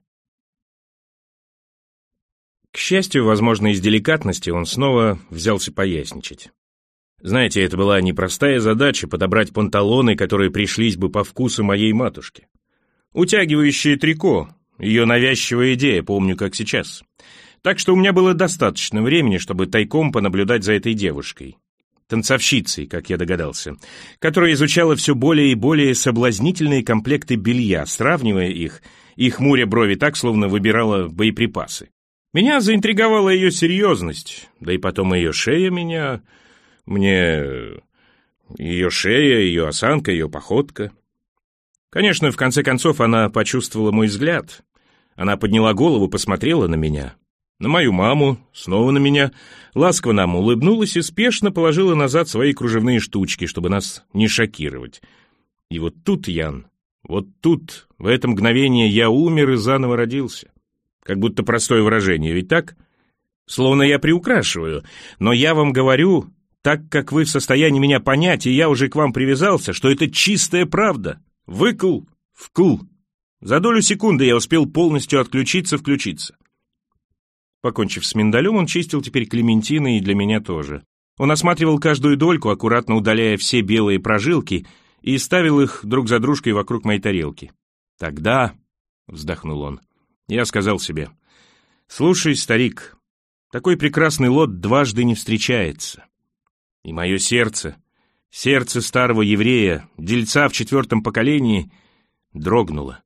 A: К счастью, возможно, из деликатности он снова взялся поясничать. Знаете, это была непростая задача подобрать панталоны, которые пришлись бы по вкусу моей матушке. Утягивающее трико, ее навязчивая идея, помню как сейчас. Так что у меня было достаточно времени, чтобы тайком понаблюдать за этой девушкой, танцовщицей, как я догадался, которая изучала все более и более соблазнительные комплекты белья, сравнивая их и хмуря брови так, словно выбирала боеприпасы. Меня заинтриговала ее серьезность, да и потом ее шея меня... Мне... Ее шея, ее осанка, ее походка. Конечно, в конце концов, она почувствовала мой взгляд. Она подняла голову, посмотрела на меня. на мою маму, снова на меня, ласково нам улыбнулась и спешно положила назад свои кружевные штучки, чтобы нас не шокировать. И вот тут, Ян, вот тут, в это мгновение я умер и заново родился. Как будто простое выражение, ведь так? Словно я приукрашиваю, но я вам говорю, так как вы в состоянии меня понять, и я уже к вам привязался, что это чистая правда. Выкл, вкл. За долю секунды я успел полностью отключиться-включиться. Покончив с миндалем, он чистил теперь клементины и для меня тоже. Он осматривал каждую дольку, аккуратно удаляя все белые прожилки, и ставил их друг за дружкой вокруг моей тарелки. «Тогда», — вздохнул он, — я сказал себе, «Слушай, старик, такой прекрасный лот дважды не встречается». И мое сердце, сердце старого еврея, дельца в четвертом поколении, дрогнуло.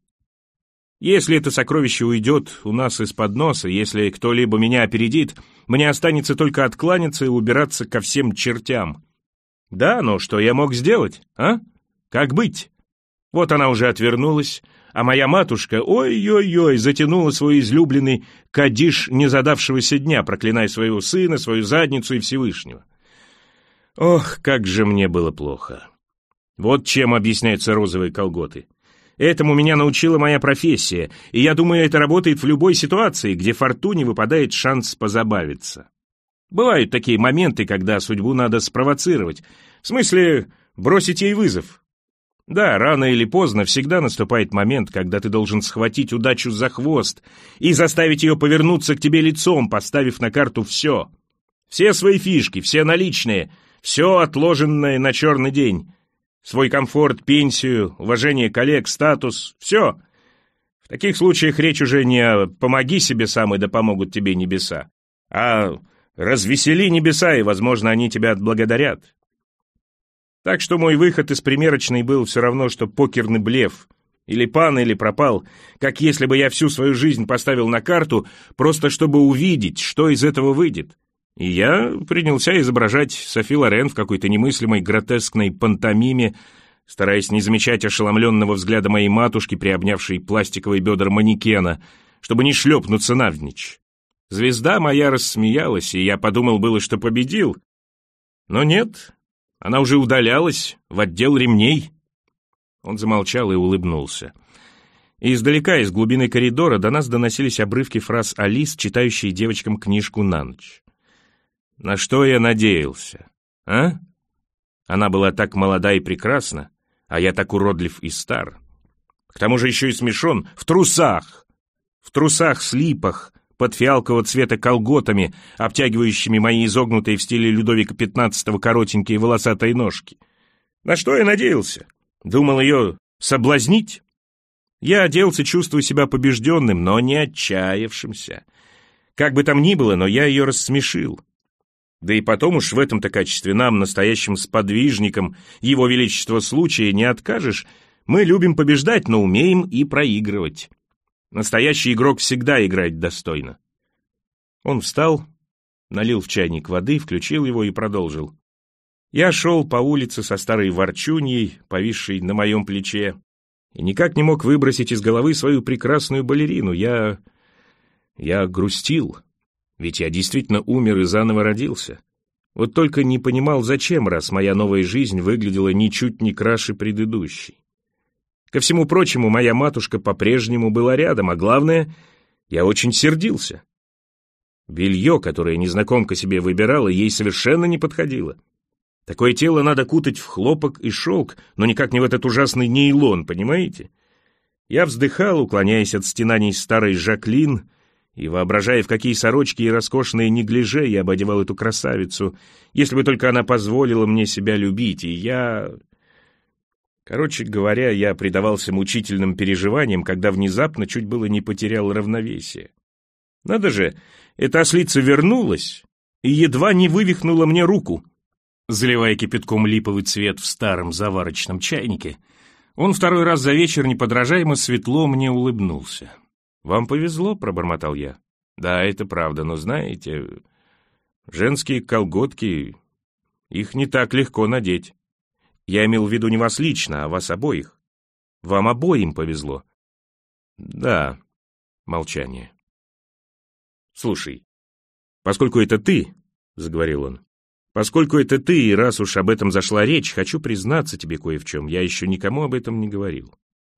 A: Если это сокровище уйдет у нас из-под носа, если кто-либо меня опередит, мне останется только откланяться и убираться ко всем чертям. Да, но что я мог сделать, а? Как быть? Вот она уже отвернулась, а моя матушка, ой-ой-ой, затянула свой излюбленный кадиш незадавшегося дня, проклиная своего сына, свою задницу и Всевышнего. Ох, как же мне было плохо. Вот чем объясняются розовые колготы. Этому меня научила моя профессия, и я думаю, это работает в любой ситуации, где фортуне выпадает шанс позабавиться. Бывают такие моменты, когда судьбу надо спровоцировать, в смысле бросить ей вызов. Да, рано или поздно всегда наступает момент, когда ты должен схватить удачу за хвост и заставить ее повернуться к тебе лицом, поставив на карту все. Все свои фишки, все наличные, все отложенное на черный день. Свой комфорт, пенсию, уважение коллег, статус — все. В таких случаях речь уже не о «помоги себе сам, и да помогут тебе небеса», а «развесели небеса, и, возможно, они тебя отблагодарят». Так что мой выход из примерочной был все равно, что покерный блеф. Или пан, или пропал, как если бы я всю свою жизнь поставил на карту, просто чтобы увидеть, что из этого выйдет. И я принялся изображать Софи Лорен в какой-то немыслимой гротескной пантомиме, стараясь не замечать ошеломленного взгляда моей матушки, приобнявшей пластиковые бедра манекена, чтобы не шлепнуться навзничь. Звезда моя рассмеялась, и я подумал было, что победил. Но нет, она уже удалялась в отдел ремней. Он замолчал и улыбнулся. И издалека, из глубины коридора, до нас доносились обрывки фраз Алис, читающей девочкам книжку на ночь. На что я надеялся, а? Она была так молода и прекрасна, а я так уродлив и стар. К тому же еще и смешон в трусах. В трусах-слипах, под фиалкового цвета колготами, обтягивающими мои изогнутые в стиле Людовика пятнадцатого коротенькие волосатые ножки. На что я надеялся? Думал ее соблазнить? Я оделся, чувствуя себя побежденным, но не отчаявшимся. Как бы там ни было, но я ее рассмешил. Да и потом уж в этом-то качестве нам, настоящим сподвижникам Его Величества случая, не откажешь. Мы любим побеждать, но умеем и проигрывать. Настоящий игрок всегда играет достойно. Он встал, налил в чайник воды, включил его и продолжил. Я шел по улице со старой ворчуньей, повисшей на моем плече, и никак не мог выбросить из головы свою прекрасную балерину. Я... я грустил. Ведь я действительно умер и заново родился. Вот только не понимал, зачем, раз моя новая жизнь выглядела ничуть не краше предыдущей. Ко всему прочему, моя матушка по-прежнему была рядом, а главное, я очень сердился. Белье, которое незнакомка себе выбирала, ей совершенно не подходило. Такое тело надо кутать в хлопок и шелк, но никак не в этот ужасный нейлон, понимаете? Я вздыхал, уклоняясь от стенаний старой Жаклин, и воображая, в какие сорочки и роскошные неглиже я бы одевал эту красавицу, если бы только она позволила мне себя любить, и я... Короче говоря, я предавался мучительным переживаниям, когда внезапно чуть было не потерял равновесие. Надо же, эта ослица вернулась и едва не вывихнула мне руку. Заливая кипятком липовый цвет в старом заварочном чайнике, он второй раз за вечер неподражаемо светло мне улыбнулся. «Вам повезло», — пробормотал я. «Да, это правда, но знаете, женские колготки, их не так легко надеть. Я имел в виду не вас лично, а вас обоих. Вам обоим повезло». «Да», — молчание. Слушай, поскольку это ты, — заговорил он, — поскольку это ты, и раз уж об этом зашла речь, хочу признаться тебе кое в чем. Я еще никому об этом не говорил.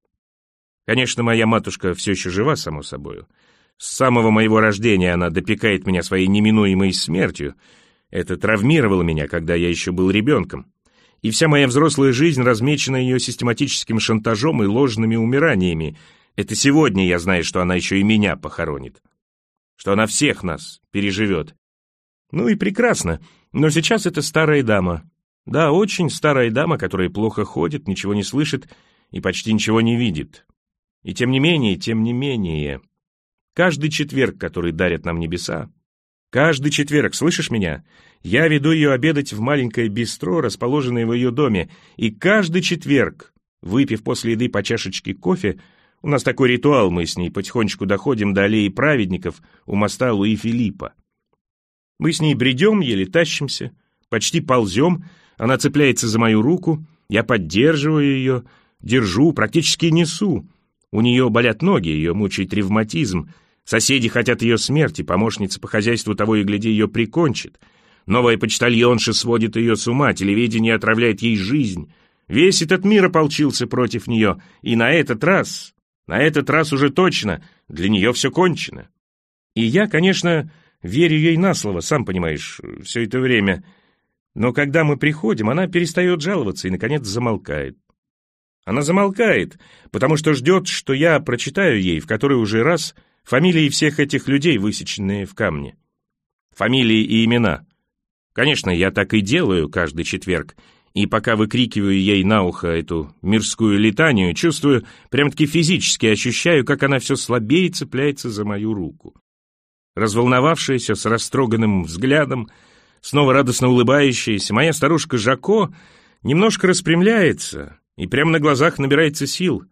A: Конечно, моя матушка все еще жива, само собою. С самого моего рождения она допекает меня своей неминуемой смертью. Это травмировало меня, когда я еще был ребенком. И вся моя взрослая жизнь размечена ее систематическим шантажом и ложными умираниями. Это сегодня я знаю, что она еще и меня похоронит. Что она всех нас переживет. Ну и прекрасно, но сейчас это старая дама. Да, очень старая дама, которая плохо ходит, ничего не слышит и почти ничего не видит. И тем не менее, тем не менее, каждый четверг, который дарят нам небеса, каждый четверг, слышишь меня? Я веду ее обедать в маленькое бистро, расположенное в ее доме, и каждый четверг, выпив после еды по чашечке кофе, у нас такой ритуал, мы с ней потихонечку доходим до аллеи праведников у моста Луи Филиппа. Мы с ней бредем, еле тащимся, почти ползем, она цепляется за мою руку, я поддерживаю ее, держу, практически несу. У нее болят ноги, ее мучает ревматизм, соседи хотят ее смерти, помощница по хозяйству того и гляди ее прикончит. Новая почтальонша сводит ее с ума, телевидение отравляет ей жизнь. Весь этот мир ополчился против нее, и на этот раз, на этот раз уже точно, для нее все кончено. И я, конечно, верю ей на слово, сам понимаешь, все это время. Но когда мы приходим, она перестает жаловаться и, наконец, замолкает. Она замолкает, потому что ждет, что я прочитаю ей, в который уже раз, фамилии всех этих людей, высеченные в камне. Фамилии и имена. Конечно, я так и делаю каждый четверг, и пока выкрикиваю ей на ухо эту мирскую летанию, чувствую, прям-таки физически ощущаю, как она все слабее цепляется за мою руку. Разволновавшаяся, с растроганным взглядом, снова радостно улыбающаяся, моя старушка Жако немножко распрямляется и прямо на глазах набирается сил.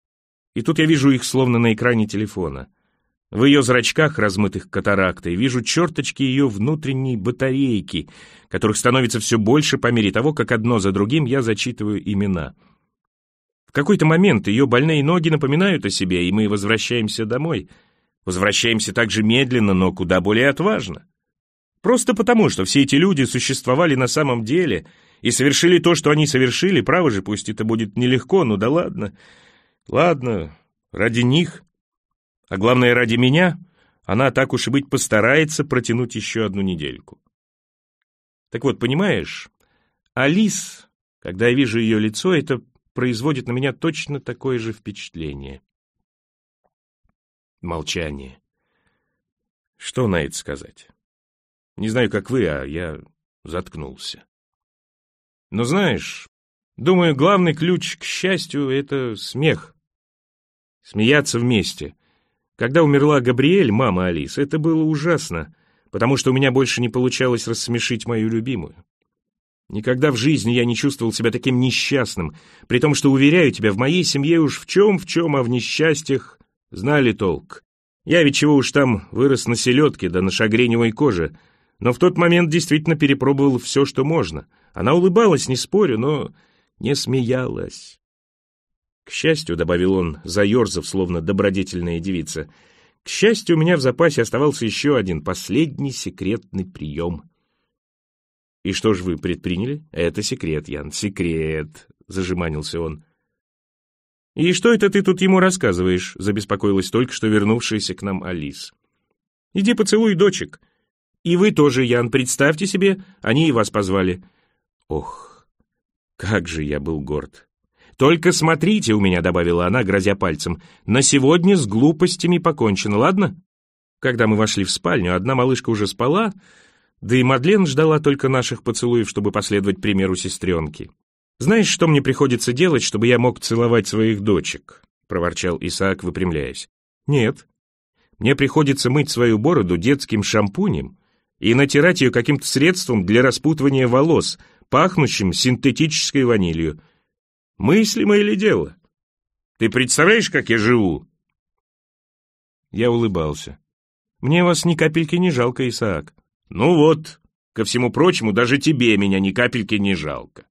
A: И тут я вижу их словно на экране телефона. В ее зрачках, размытых катарактой, вижу черточки ее внутренней батарейки, которых становится все больше по мере того, как одно за другим я зачитываю имена. В какой-то момент ее больные ноги напоминают о себе, и мы возвращаемся домой. Возвращаемся так же медленно, но куда более отважно. Просто потому, что все эти люди существовали на самом деле и совершили то, что они совершили, право же, пусть это будет нелегко, ну да ладно. Ладно, ради них... А главное, ради меня, она, так уж и быть, постарается протянуть еще одну недельку. Так вот, понимаешь, Алис, когда я вижу ее лицо, это производит на меня точно такое же впечатление. Молчание. Что на это сказать? Не знаю, как вы, а я заткнулся. Но знаешь, думаю, главный ключ к счастью — это смех. Смеяться вместе. Когда умерла Габриэль, мама Алис, это было ужасно, потому что у меня больше не получалось рассмешить мою любимую. Никогда в жизни я не чувствовал себя таким несчастным, при том, что, уверяю тебя, в моей семье уж в чем-в чем, а в несчастьях знали толк. Я ведь чего уж там вырос на селедке да на шагреневой коже, но в тот момент действительно перепробовал все, что можно. Она улыбалась, не спорю, но не смеялась. К счастью, — добавил он, заерзав, словно добродетельная девица, — к счастью, у меня в запасе оставался еще один, последний секретный прием. — И что же вы предприняли? — Это секрет, Ян, секрет, — зажиманился он. — И что это ты тут ему рассказываешь? — забеспокоилась только что вернувшаяся к нам Алис. — Иди поцелуй дочек. И вы тоже, Ян, представьте себе, они и вас позвали. Ох, как же я был горд. «Только смотрите у меня», — добавила она, грозя пальцем, — «на сегодня с глупостями покончено, ладно?» Когда мы вошли в спальню, одна малышка уже спала, да и Мадлен ждала только наших поцелуев, чтобы последовать примеру сестренки. «Знаешь, что мне приходится делать, чтобы я мог целовать своих дочек?» — проворчал Исаак, выпрямляясь. «Нет. Мне приходится мыть свою бороду детским шампунем и натирать ее каким-то средством для распутывания волос, пахнущим синтетической ванилью. Мыслимое ли дело? Ты представляешь, как я живу?» Я улыбался. «Мне вас ни капельки не жалко, Исаак». «Ну вот, ко всему прочему, даже тебе меня ни капельки не жалко».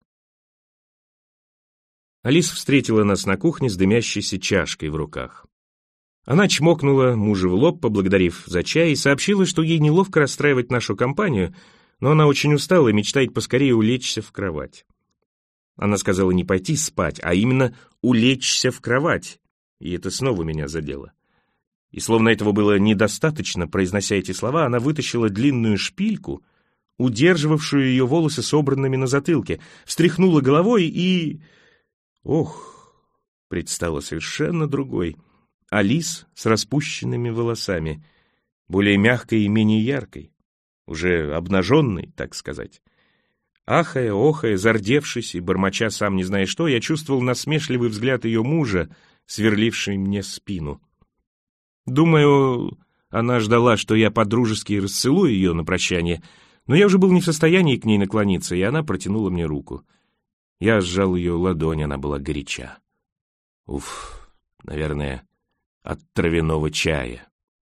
A: Алис встретила нас на кухне с дымящейся чашкой в руках. Она чмокнула мужа в лоб, поблагодарив за чай, и сообщила, что ей неловко расстраивать нашу компанию, но она очень устала и мечтает поскорее улечься в кровать. Она сказала не пойти спать, а именно улечься в кровать, и это снова меня задело. И словно этого было недостаточно, произнося эти слова, она вытащила длинную шпильку, удерживавшую ее волосы собранными на затылке, встряхнула головой и... Ох, предстала совершенно другой. Алис с распущенными волосами, более мягкой и менее яркой, уже обнаженной, так сказать. Ахая, охая, зардевшись и бормоча сам не зная что, я чувствовал насмешливый взгляд ее мужа, сверливший мне спину. Думаю, она ждала, что я по-дружески расцелую ее на прощание, но я уже был не в состоянии к ней наклониться, и она протянула мне руку. Я сжал ее ладонь, она была горяча. Уф, наверное, от травяного чая.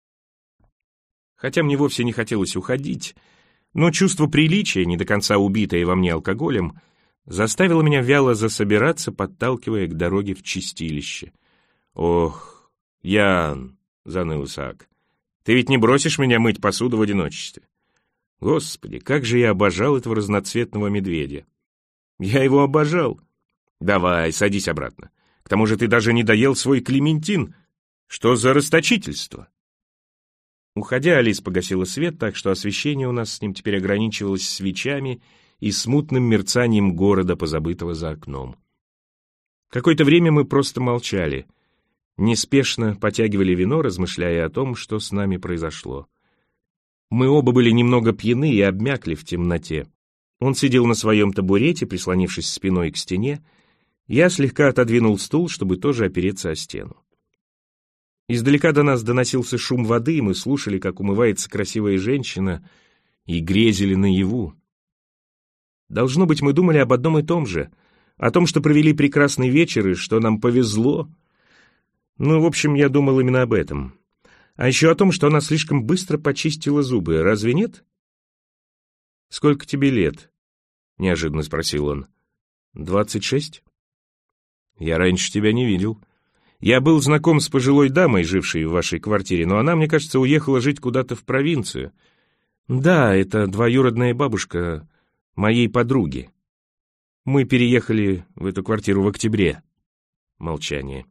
A: Хотя мне вовсе не хотелось уходить, но чувство приличия, не до конца убитое во мне алкоголем, заставило меня вяло засобираться, подталкивая к дороге в чистилище. «Ох, Ян!» — заныл Исаак. «Ты ведь не бросишь меня мыть посуду в одиночестве?» Господи, как же я обожал этого разноцветного медведя! Я его обожал! Давай, садись обратно. К тому же ты даже не доел свой клементин. Что за расточительство?» Уходя, Алис погасила свет, так что освещение у нас с ним теперь ограничивалось свечами и смутным мерцанием города, позабытого за окном. Какое-то время мы просто молчали, неспешно потягивали вино, размышляя о том, что с нами произошло. Мы оба были немного пьяны и обмякли в темноте. Он сидел на своем табурете, прислонившись спиной к стене. Я слегка отодвинул стул, чтобы тоже опереться о стену. Издалека до нас доносился шум воды, и мы слушали, как умывается красивая женщина, и грезили наяву. Должно быть, мы думали об одном и том же, о том, что провели прекрасный вечер и что нам повезло. Ну, в общем, я думал именно об этом. А еще о том, что она слишком быстро почистила зубы, разве нет? «Сколько тебе лет?» — неожиданно спросил он. «Двадцать шесть?» «Я раньше тебя не видел. Я был знаком с пожилой дамой, жившей в вашей квартире, но она, мне кажется, уехала жить куда-то в провинцию. Да, это двоюродная бабушка моей подруги. Мы переехали в эту квартиру в октябре». Молчание.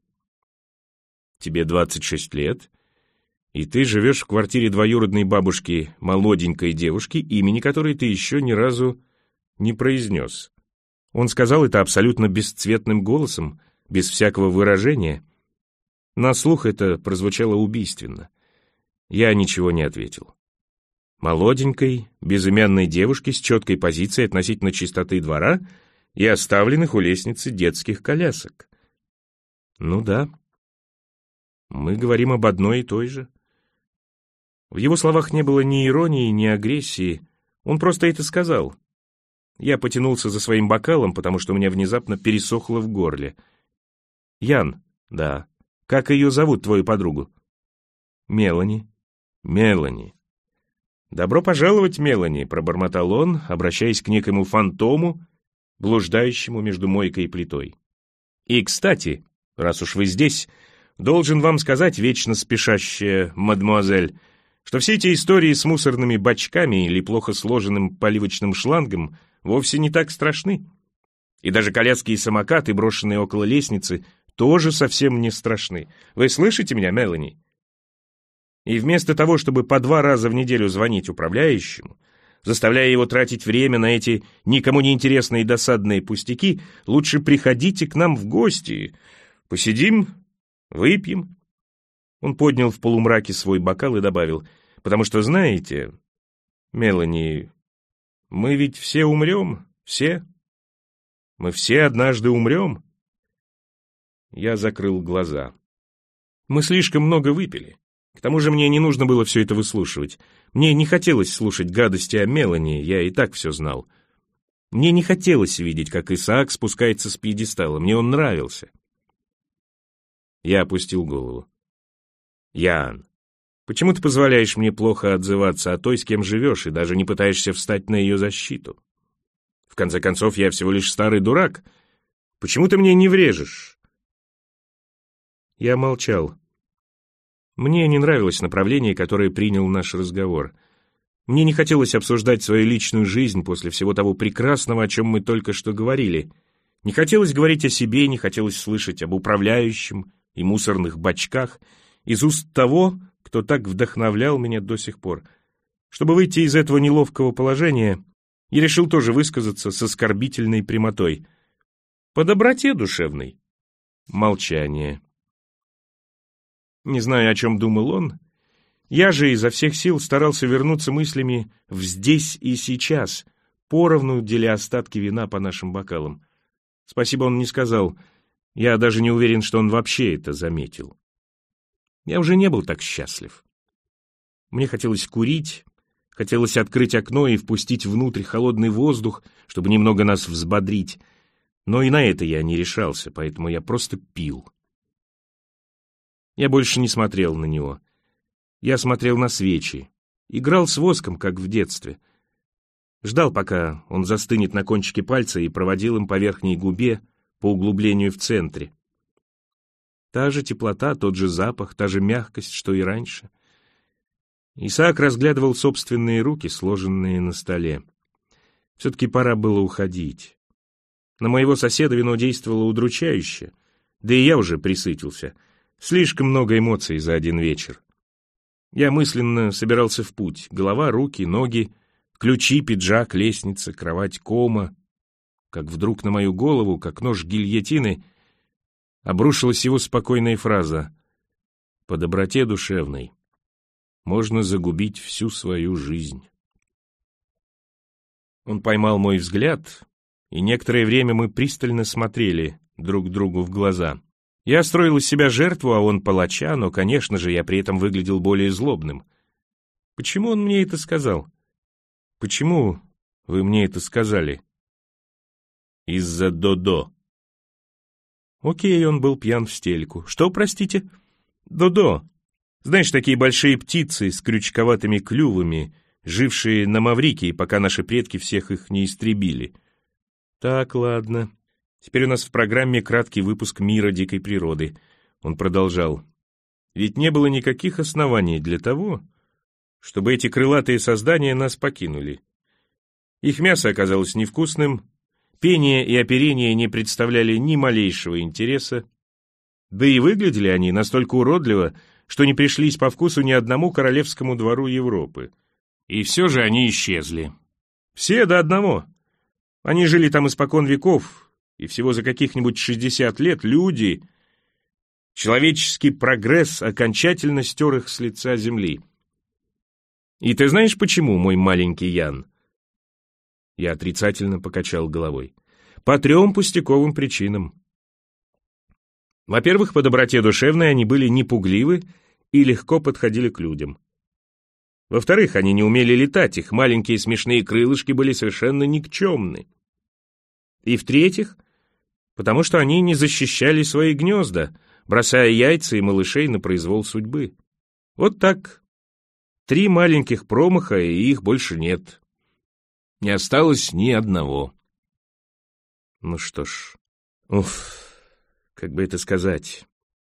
A: «Тебе двадцать шесть лет, и ты живешь в квартире двоюродной бабушки молоденькой девушки, имени которой ты еще ни разу не произнес». Он сказал это абсолютно бесцветным голосом, без всякого выражения. На слух это прозвучало убийственно. Я ничего не ответил. Молоденькой, безымянной девушке с четкой позицией относительно чистоты двора и оставленных у лестницы детских колясок. Ну да, мы говорим об одной и той же. В его словах не было ни иронии, ни агрессии. Он просто это сказал. Я потянулся за своим бокалом, потому что у меня внезапно пересохло в горле. «Ян, да. Как ее зовут, твою подругу?» «Мелани». «Мелани». «Добро пожаловать, Мелани», — пробормотал он, обращаясь к некому фантому, блуждающему между мойкой и плитой. «И, кстати, раз уж вы здесь, должен вам сказать, вечно спешащая мадемуазель, что все эти истории с мусорными бачками или плохо сложенным поливочным шлангом вовсе не так страшны. И даже коляски и самокаты, брошенные около лестницы, тоже совсем не страшны. Вы слышите меня, Мелани? И вместо того, чтобы по два раза в неделю звонить управляющему, заставляя его тратить время на эти никому не интересные и досадные пустяки, лучше приходите к нам в гости, посидим, выпьем». Он поднял в полумраке свой бокал и добавил: «Потому что, знаете, Мелани, мы ведь все умрем, все. Мы все однажды умрем». Я закрыл глаза. Мы слишком много выпили. К тому же мне не нужно было все это выслушивать. Мне не хотелось слушать гадости о Мелани, я и так все знал. Мне не хотелось видеть, как Исаак спускается с пьедестала. Мне он нравился. Я опустил голову. «Ян, почему ты позволяешь мне плохо отзываться о той, с кем живешь, и даже не пытаешься встать на ее защиту? В конце концов, я всего лишь старый дурак. Почему ты мне не врежешь?» Я молчал. Мне не нравилось направление, которое принял наш разговор. Мне не хотелось обсуждать свою личную жизнь после всего того прекрасного, о чем мы только что говорили. Не хотелось говорить о себе, не хотелось слышать об управляющем и мусорных бачках из уст того, кто так вдохновлял меня до сих пор. Чтобы выйти из этого неловкого положения, я решил тоже высказаться с оскорбительной прямотой. По доброте душевной. Молчание. Не знаю, о чем думал он. Я же изо всех сил старался вернуться мыслями в здесь и сейчас, поровну деля остатки вина по нашим бокалам. Спасибо, он не сказал. Я даже не уверен, что он вообще это заметил. Я уже не был так счастлив. Мне хотелось курить, хотелось открыть окно и впустить внутрь холодный воздух, чтобы немного нас взбодрить. Но и на это я не решался, поэтому я просто пил. Я больше не смотрел на него. Я смотрел на свечи. Играл с воском, как в детстве. Ждал, пока он застынет на кончике пальца, и проводил им по верхней губе, по углублению в центре. Та же теплота, тот же запах, та же мягкость, что и раньше. Исаак разглядывал собственные руки, сложенные на столе. Все-таки пора было уходить. На моего соседа вино действовало удручающе, да и я уже присытился. Слишком много эмоций за один вечер. Я мысленно собирался в путь. Голова, руки, ноги, ключи, пиджак, лестница, кровать, кома. Как вдруг на мою голову, как нож гильотины, обрушилась его спокойная фраза: «По доброте душевной можно загубить всю свою жизнь». Он поймал мой взгляд, и некоторое время мы пристально смотрели друг другу в глаза. Я строил из себя жертву, а он палача, но, конечно же, я при этом выглядел более злобным. Почему он мне это сказал? Почему вы мне это сказали? Из-за Додо. Окей, он был пьян в стельку. Что, простите? Додо. Знаешь, такие большие птицы с крючковатыми клювами, жившие на Маврикии, пока наши предки всех их не истребили. Так, ладно. Теперь у нас в программе краткий выпуск «Мира дикой природы». Он продолжал. Ведь не было никаких оснований для того, чтобы эти крылатые создания нас покинули. Их мясо оказалось невкусным, пение и оперение не представляли ни малейшего интереса, да и выглядели они настолько уродливо, что не пришлись по вкусу ни одному королевскому двору Европы. И все же они исчезли. Все до одного. Они жили там испокон веков, и всего за каких-нибудь шестьдесят лет люди, человеческий прогресс окончательно стер их с лица земли. И ты знаешь почему, мой маленький Ян? Я отрицательно покачал головой. По трем пустяковым причинам. Во-первых, по доброте душевной они были непугливы и легко подходили к людям. Во-вторых, они не умели летать, их маленькие смешные крылышки были совершенно никчемны. И в-третьих, потому что они не защищали свои гнезда, бросая яйца и малышей на произвол судьбы. Вот так. Три маленьких промаха, и их больше нет. Не осталось ни одного. Ну что ж, уф, как бы это сказать.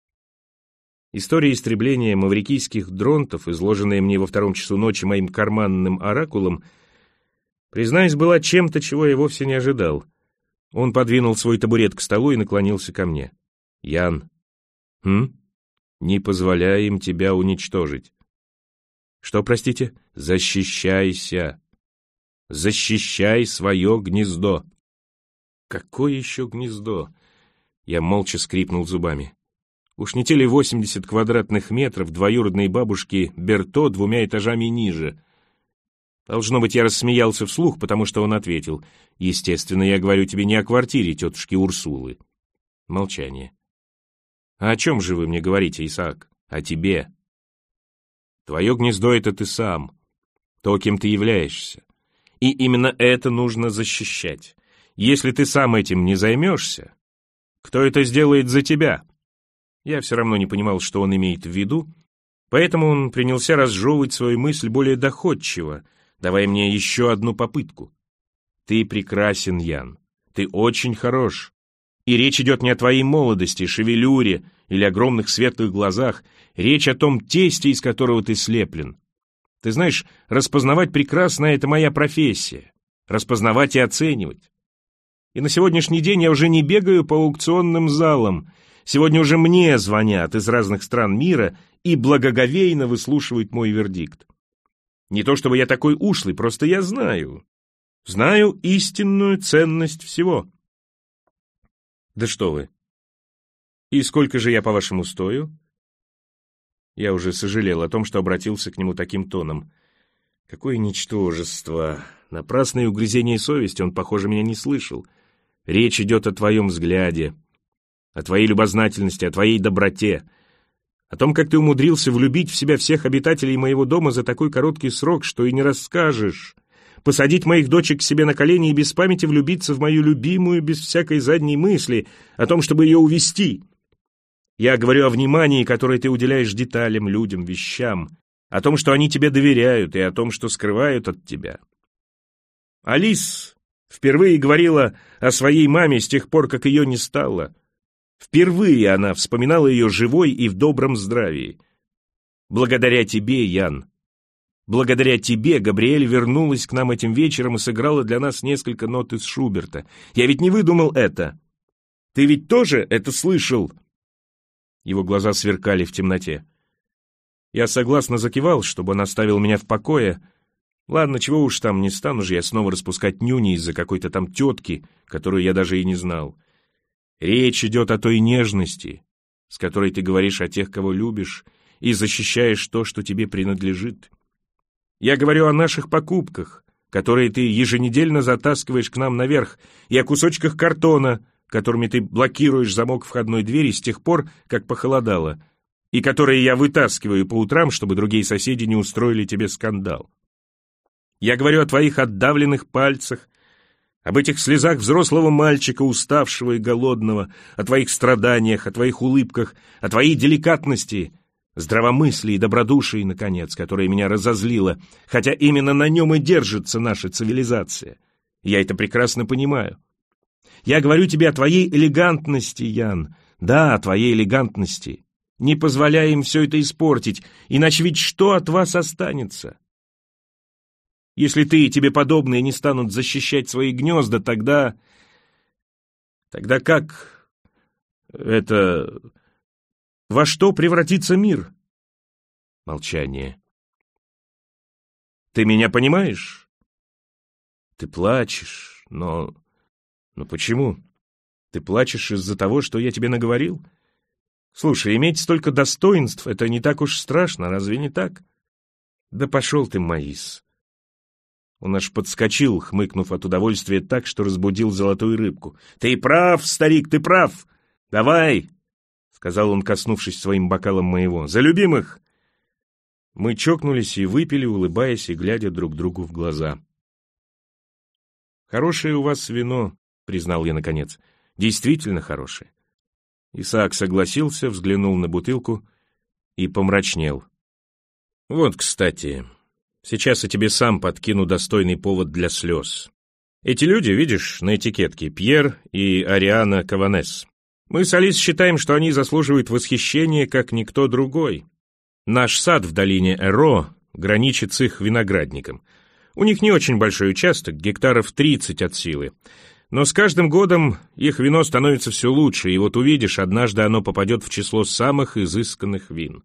A: История истребления маврикийских дронтов, изложенная мне во втором часу ночи моим карманным оракулом, признаюсь, была чем-то, чего я вовсе не ожидал. Он подвинул свой табурет к столу и наклонился ко мне. «Ян, хм? Не позволяй им тебя уничтожить». «Что, простите?» «Защищайся. Защищай свое гнездо». «Какое еще гнездо?» Я молча скрипнул зубами. Уж не те ли восемьдесят квадратных метров двоюродной бабушки Берто двумя этажами ниже? Должно быть, я рассмеялся вслух, потому что он ответил. Естественно, я говорю тебе не о квартире тетушки Урсулы. Молчание. А о чем же вы мне говорите, Исаак? О тебе. Твое гнездо — это ты сам, то, кем ты являешься. И именно это нужно защищать. Если ты сам этим не займешься, кто это сделает за тебя? Я все равно не понимал, что он имеет в виду, поэтому он принялся разжевывать свою мысль более доходчиво, давая мне еще одну попытку. Ты прекрасен, Ян. Ты очень хорош. И речь идет не о твоей молодости, шевелюре или огромных светлых глазах. Речь о том тесте, из которого ты слеплен. Ты знаешь, распознавать прекрасно — это моя профессия. Распознавать и оценивать. И на сегодняшний день я уже не бегаю по аукционным залам. Сегодня уже мне звонят из разных стран мира и благоговейно выслушивают мой вердикт. Не то чтобы я такой ушлый, просто я знаю. Знаю истинную ценность всего. Да что вы. И сколько же я, по-вашему, стою? Я уже сожалел о том, что обратился к нему таким тоном. Какое ничтожество! Напрасное угрызение совести, он, похоже, меня не слышал. Речь идет о твоем взгляде, о твоей любознательности, о твоей доброте, о том, как ты умудрился влюбить в себя всех обитателей моего дома за такой короткий срок, что и не расскажешь. Посадить моих дочек к себе на колени и без памяти влюбиться в мою любимую, без всякой задней мысли, о том, чтобы ее увести. Я говорю о внимании, которое ты уделяешь деталям, людям, вещам, о том, что они тебе доверяют, и о том, что скрывают от тебя. Алис впервые говорила о своей маме с тех пор, как ее не стало. Впервые она вспоминала ее живой и в добром здравии. Благодаря тебе, Ян, благодаря тебе Габриэль вернулась к нам этим вечером и сыграла для нас несколько нот из Шуберта. Я ведь не выдумал это. Ты ведь тоже это слышал?» Его глаза сверкали в темноте. Я согласно закивал, чтобы он оставил меня в покое. Ладно, чего уж там, не стану же я снова распускать нюни из-за какой-то там тетки, которую я даже и не знал. Речь идет о той нежности, с которой ты говоришь о тех, кого любишь, и защищаешь то, что тебе принадлежит. Я говорю о наших покупках, которые ты еженедельно затаскиваешь к нам наверх, и о кусочках картона, которыми ты блокируешь замок входной двери с тех пор, как похолодало, и которые я вытаскиваю по утрам, чтобы другие соседи не устроили тебе скандал. Я говорю о твоих отдавленных пальцах, об этих слезах взрослого мальчика, уставшего и голодного, о твоих страданиях, о твоих улыбках, о твоей деликатности, здравомыслии и добродушии, наконец, которое меня разозлило, хотя именно на нем и держится наша цивилизация. Я это прекрасно понимаю. Я говорю тебе о твоей элегантности, Ян, да, о твоей элегантности. Не позволяй им все это испортить, иначе ведь что от вас останется? Если ты и тебе подобные не станут защищать свои гнезда, тогда... Тогда как... это... Во что превратится мир? Молчание. Ты меня понимаешь? Ты плачешь, но... Но почему? Ты плачешь из-за того, что я тебе наговорил? Слушай, иметь столько достоинств — это не так уж страшно, разве не так? Да пошел ты, Моис. Он аж подскочил, хмыкнув от удовольствия так, что разбудил золотую рыбку. Ты прав, старик, ты прав. Давай, — сказал он, коснувшись своим бокалом моего, — за любимых. Мы чокнулись и выпили, улыбаясь и глядя друг другу в глаза. Хорошее у вас вино, — признал я наконец. Действительно хорошее. Исаак согласился, взглянул на бутылку и помрачнел. Вот, кстати, сейчас я тебе сам подкину достойный повод для слез. Эти люди, видишь, на этикетке, Пьер и Ариана Каванес. Мы с Алис считаем, что они заслуживают восхищения, как никто другой. Наш сад в долине Эро граничит с их виноградником. У них не очень большой участок, гектаров тридцать от силы. Но с каждым годом их вино становится все лучше, и вот увидишь, однажды оно попадет в число самых изысканных вин.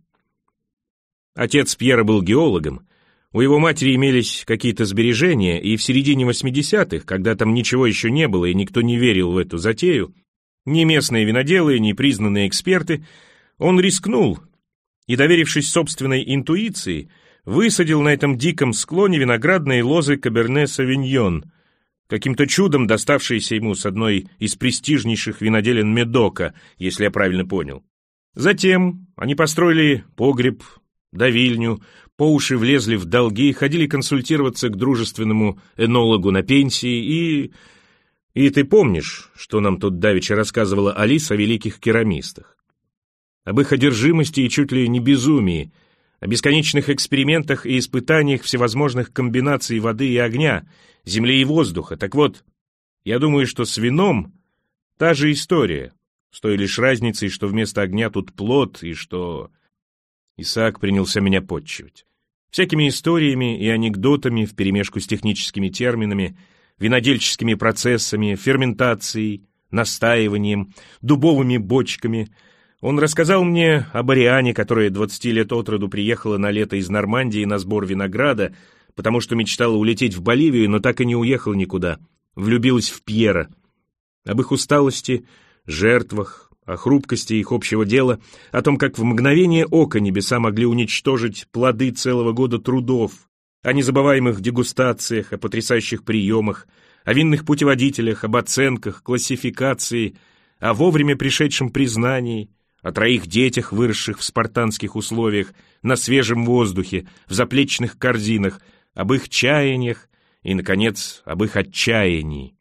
A: Отец Пьера был геологом, у его матери имелись какие-то сбережения, и в середине восьмидесятых, когда там ничего еще не было и никто не верил в эту затею, ни местные виноделы, ни признанные эксперты, он рискнул и, доверившись собственной интуиции, высадил на этом диком склоне виноградные лозы Каберне-Савиньон, каким-то чудом доставшиеся ему с одной из престижнейших виноделен Медока, если я правильно понял. Затем они построили погреб, давильню, по уши влезли в долги, ходили консультироваться к дружественному энологу на пенсии и... И ты помнишь, что нам тут давеча рассказывала Алис о великих керамистах? Об их одержимости и чуть ли не безумии, о бесконечных экспериментах и испытаниях всевозможных комбинаций воды и огня, земли и воздуха. Так вот, я думаю, что с вином та же история. с той лишь разницей, что вместо огня тут плот, и что... Исаак принялся меня подчивать. Всякими историями и анекдотами вперемешку с техническими терминами, винодельческими процессами, ферментацией, настаиванием, дубовыми бочками. Он рассказал мне об Ариане, которая двадцати лет от роду приехала на лето из Нормандии на сбор винограда, потому что мечтала улететь в Боливию, но так и не уехала никуда. Влюбилась в Пьера. Об их усталости, жертвах, о хрупкости их общего дела, о том, как в мгновение ока небеса могли уничтожить плоды целого года трудов, о незабываемых дегустациях, о потрясающих приемах, о винных путеводителях, об оценках, классификации, о вовремя пришедшем признании, о троих детях, выросших в спартанских условиях, на свежем воздухе, в заплечных корзинах, об их чаяниях и, наконец, об их отчаянии.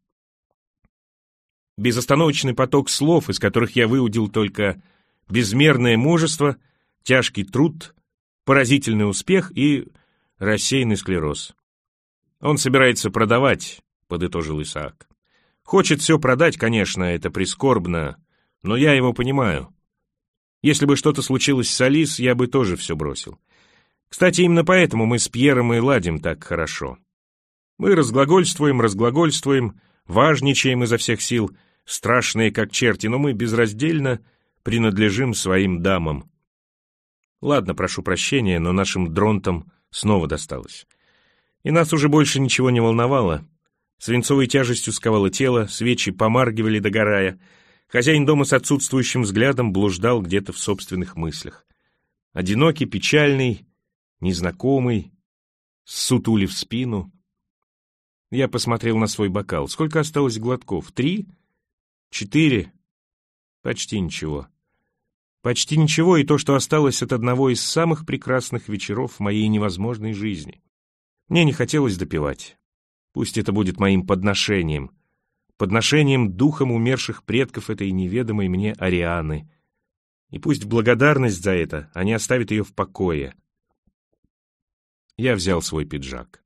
A: Безостановочный поток слов, из которых я выудил только безмерное мужество, тяжкий труд, поразительный успех и рассеянный склероз. «Он собирается продавать», — подытожил Исаак. «Хочет все продать, конечно, это прискорбно, но я его понимаю. Если бы что-то случилось с Алис, я бы тоже все бросил. Кстати, именно поэтому мы с Пьером и ладим так хорошо. Мы разглагольствуем, разглагольствуем, важничаем изо всех сил, страшные как черти, но мы безраздельно принадлежим своим дамам. Ладно, прошу прощения, но нашим дронтам снова досталось. И нас уже больше ничего не волновало. Свинцовой тяжестью сковало тело, свечи помаргивали, догорая. Хозяин дома с отсутствующим взглядом блуждал где-то в собственных мыслях. Одинокий, печальный, незнакомый, ссутулив спину. Я посмотрел на свой бокал. Сколько осталось глотков? Три? Четыре? Почти ничего. Почти ничего, и то, что осталось от одного из самых прекрасных вечеров в моей невозможной жизни. Мне не хотелось допивать. Пусть это будет моим подношением. Подношением духом умерших предков этой неведомой мне Арианы. И пусть в благодарность за это они оставят ее в покое. Я взял свой пиджак.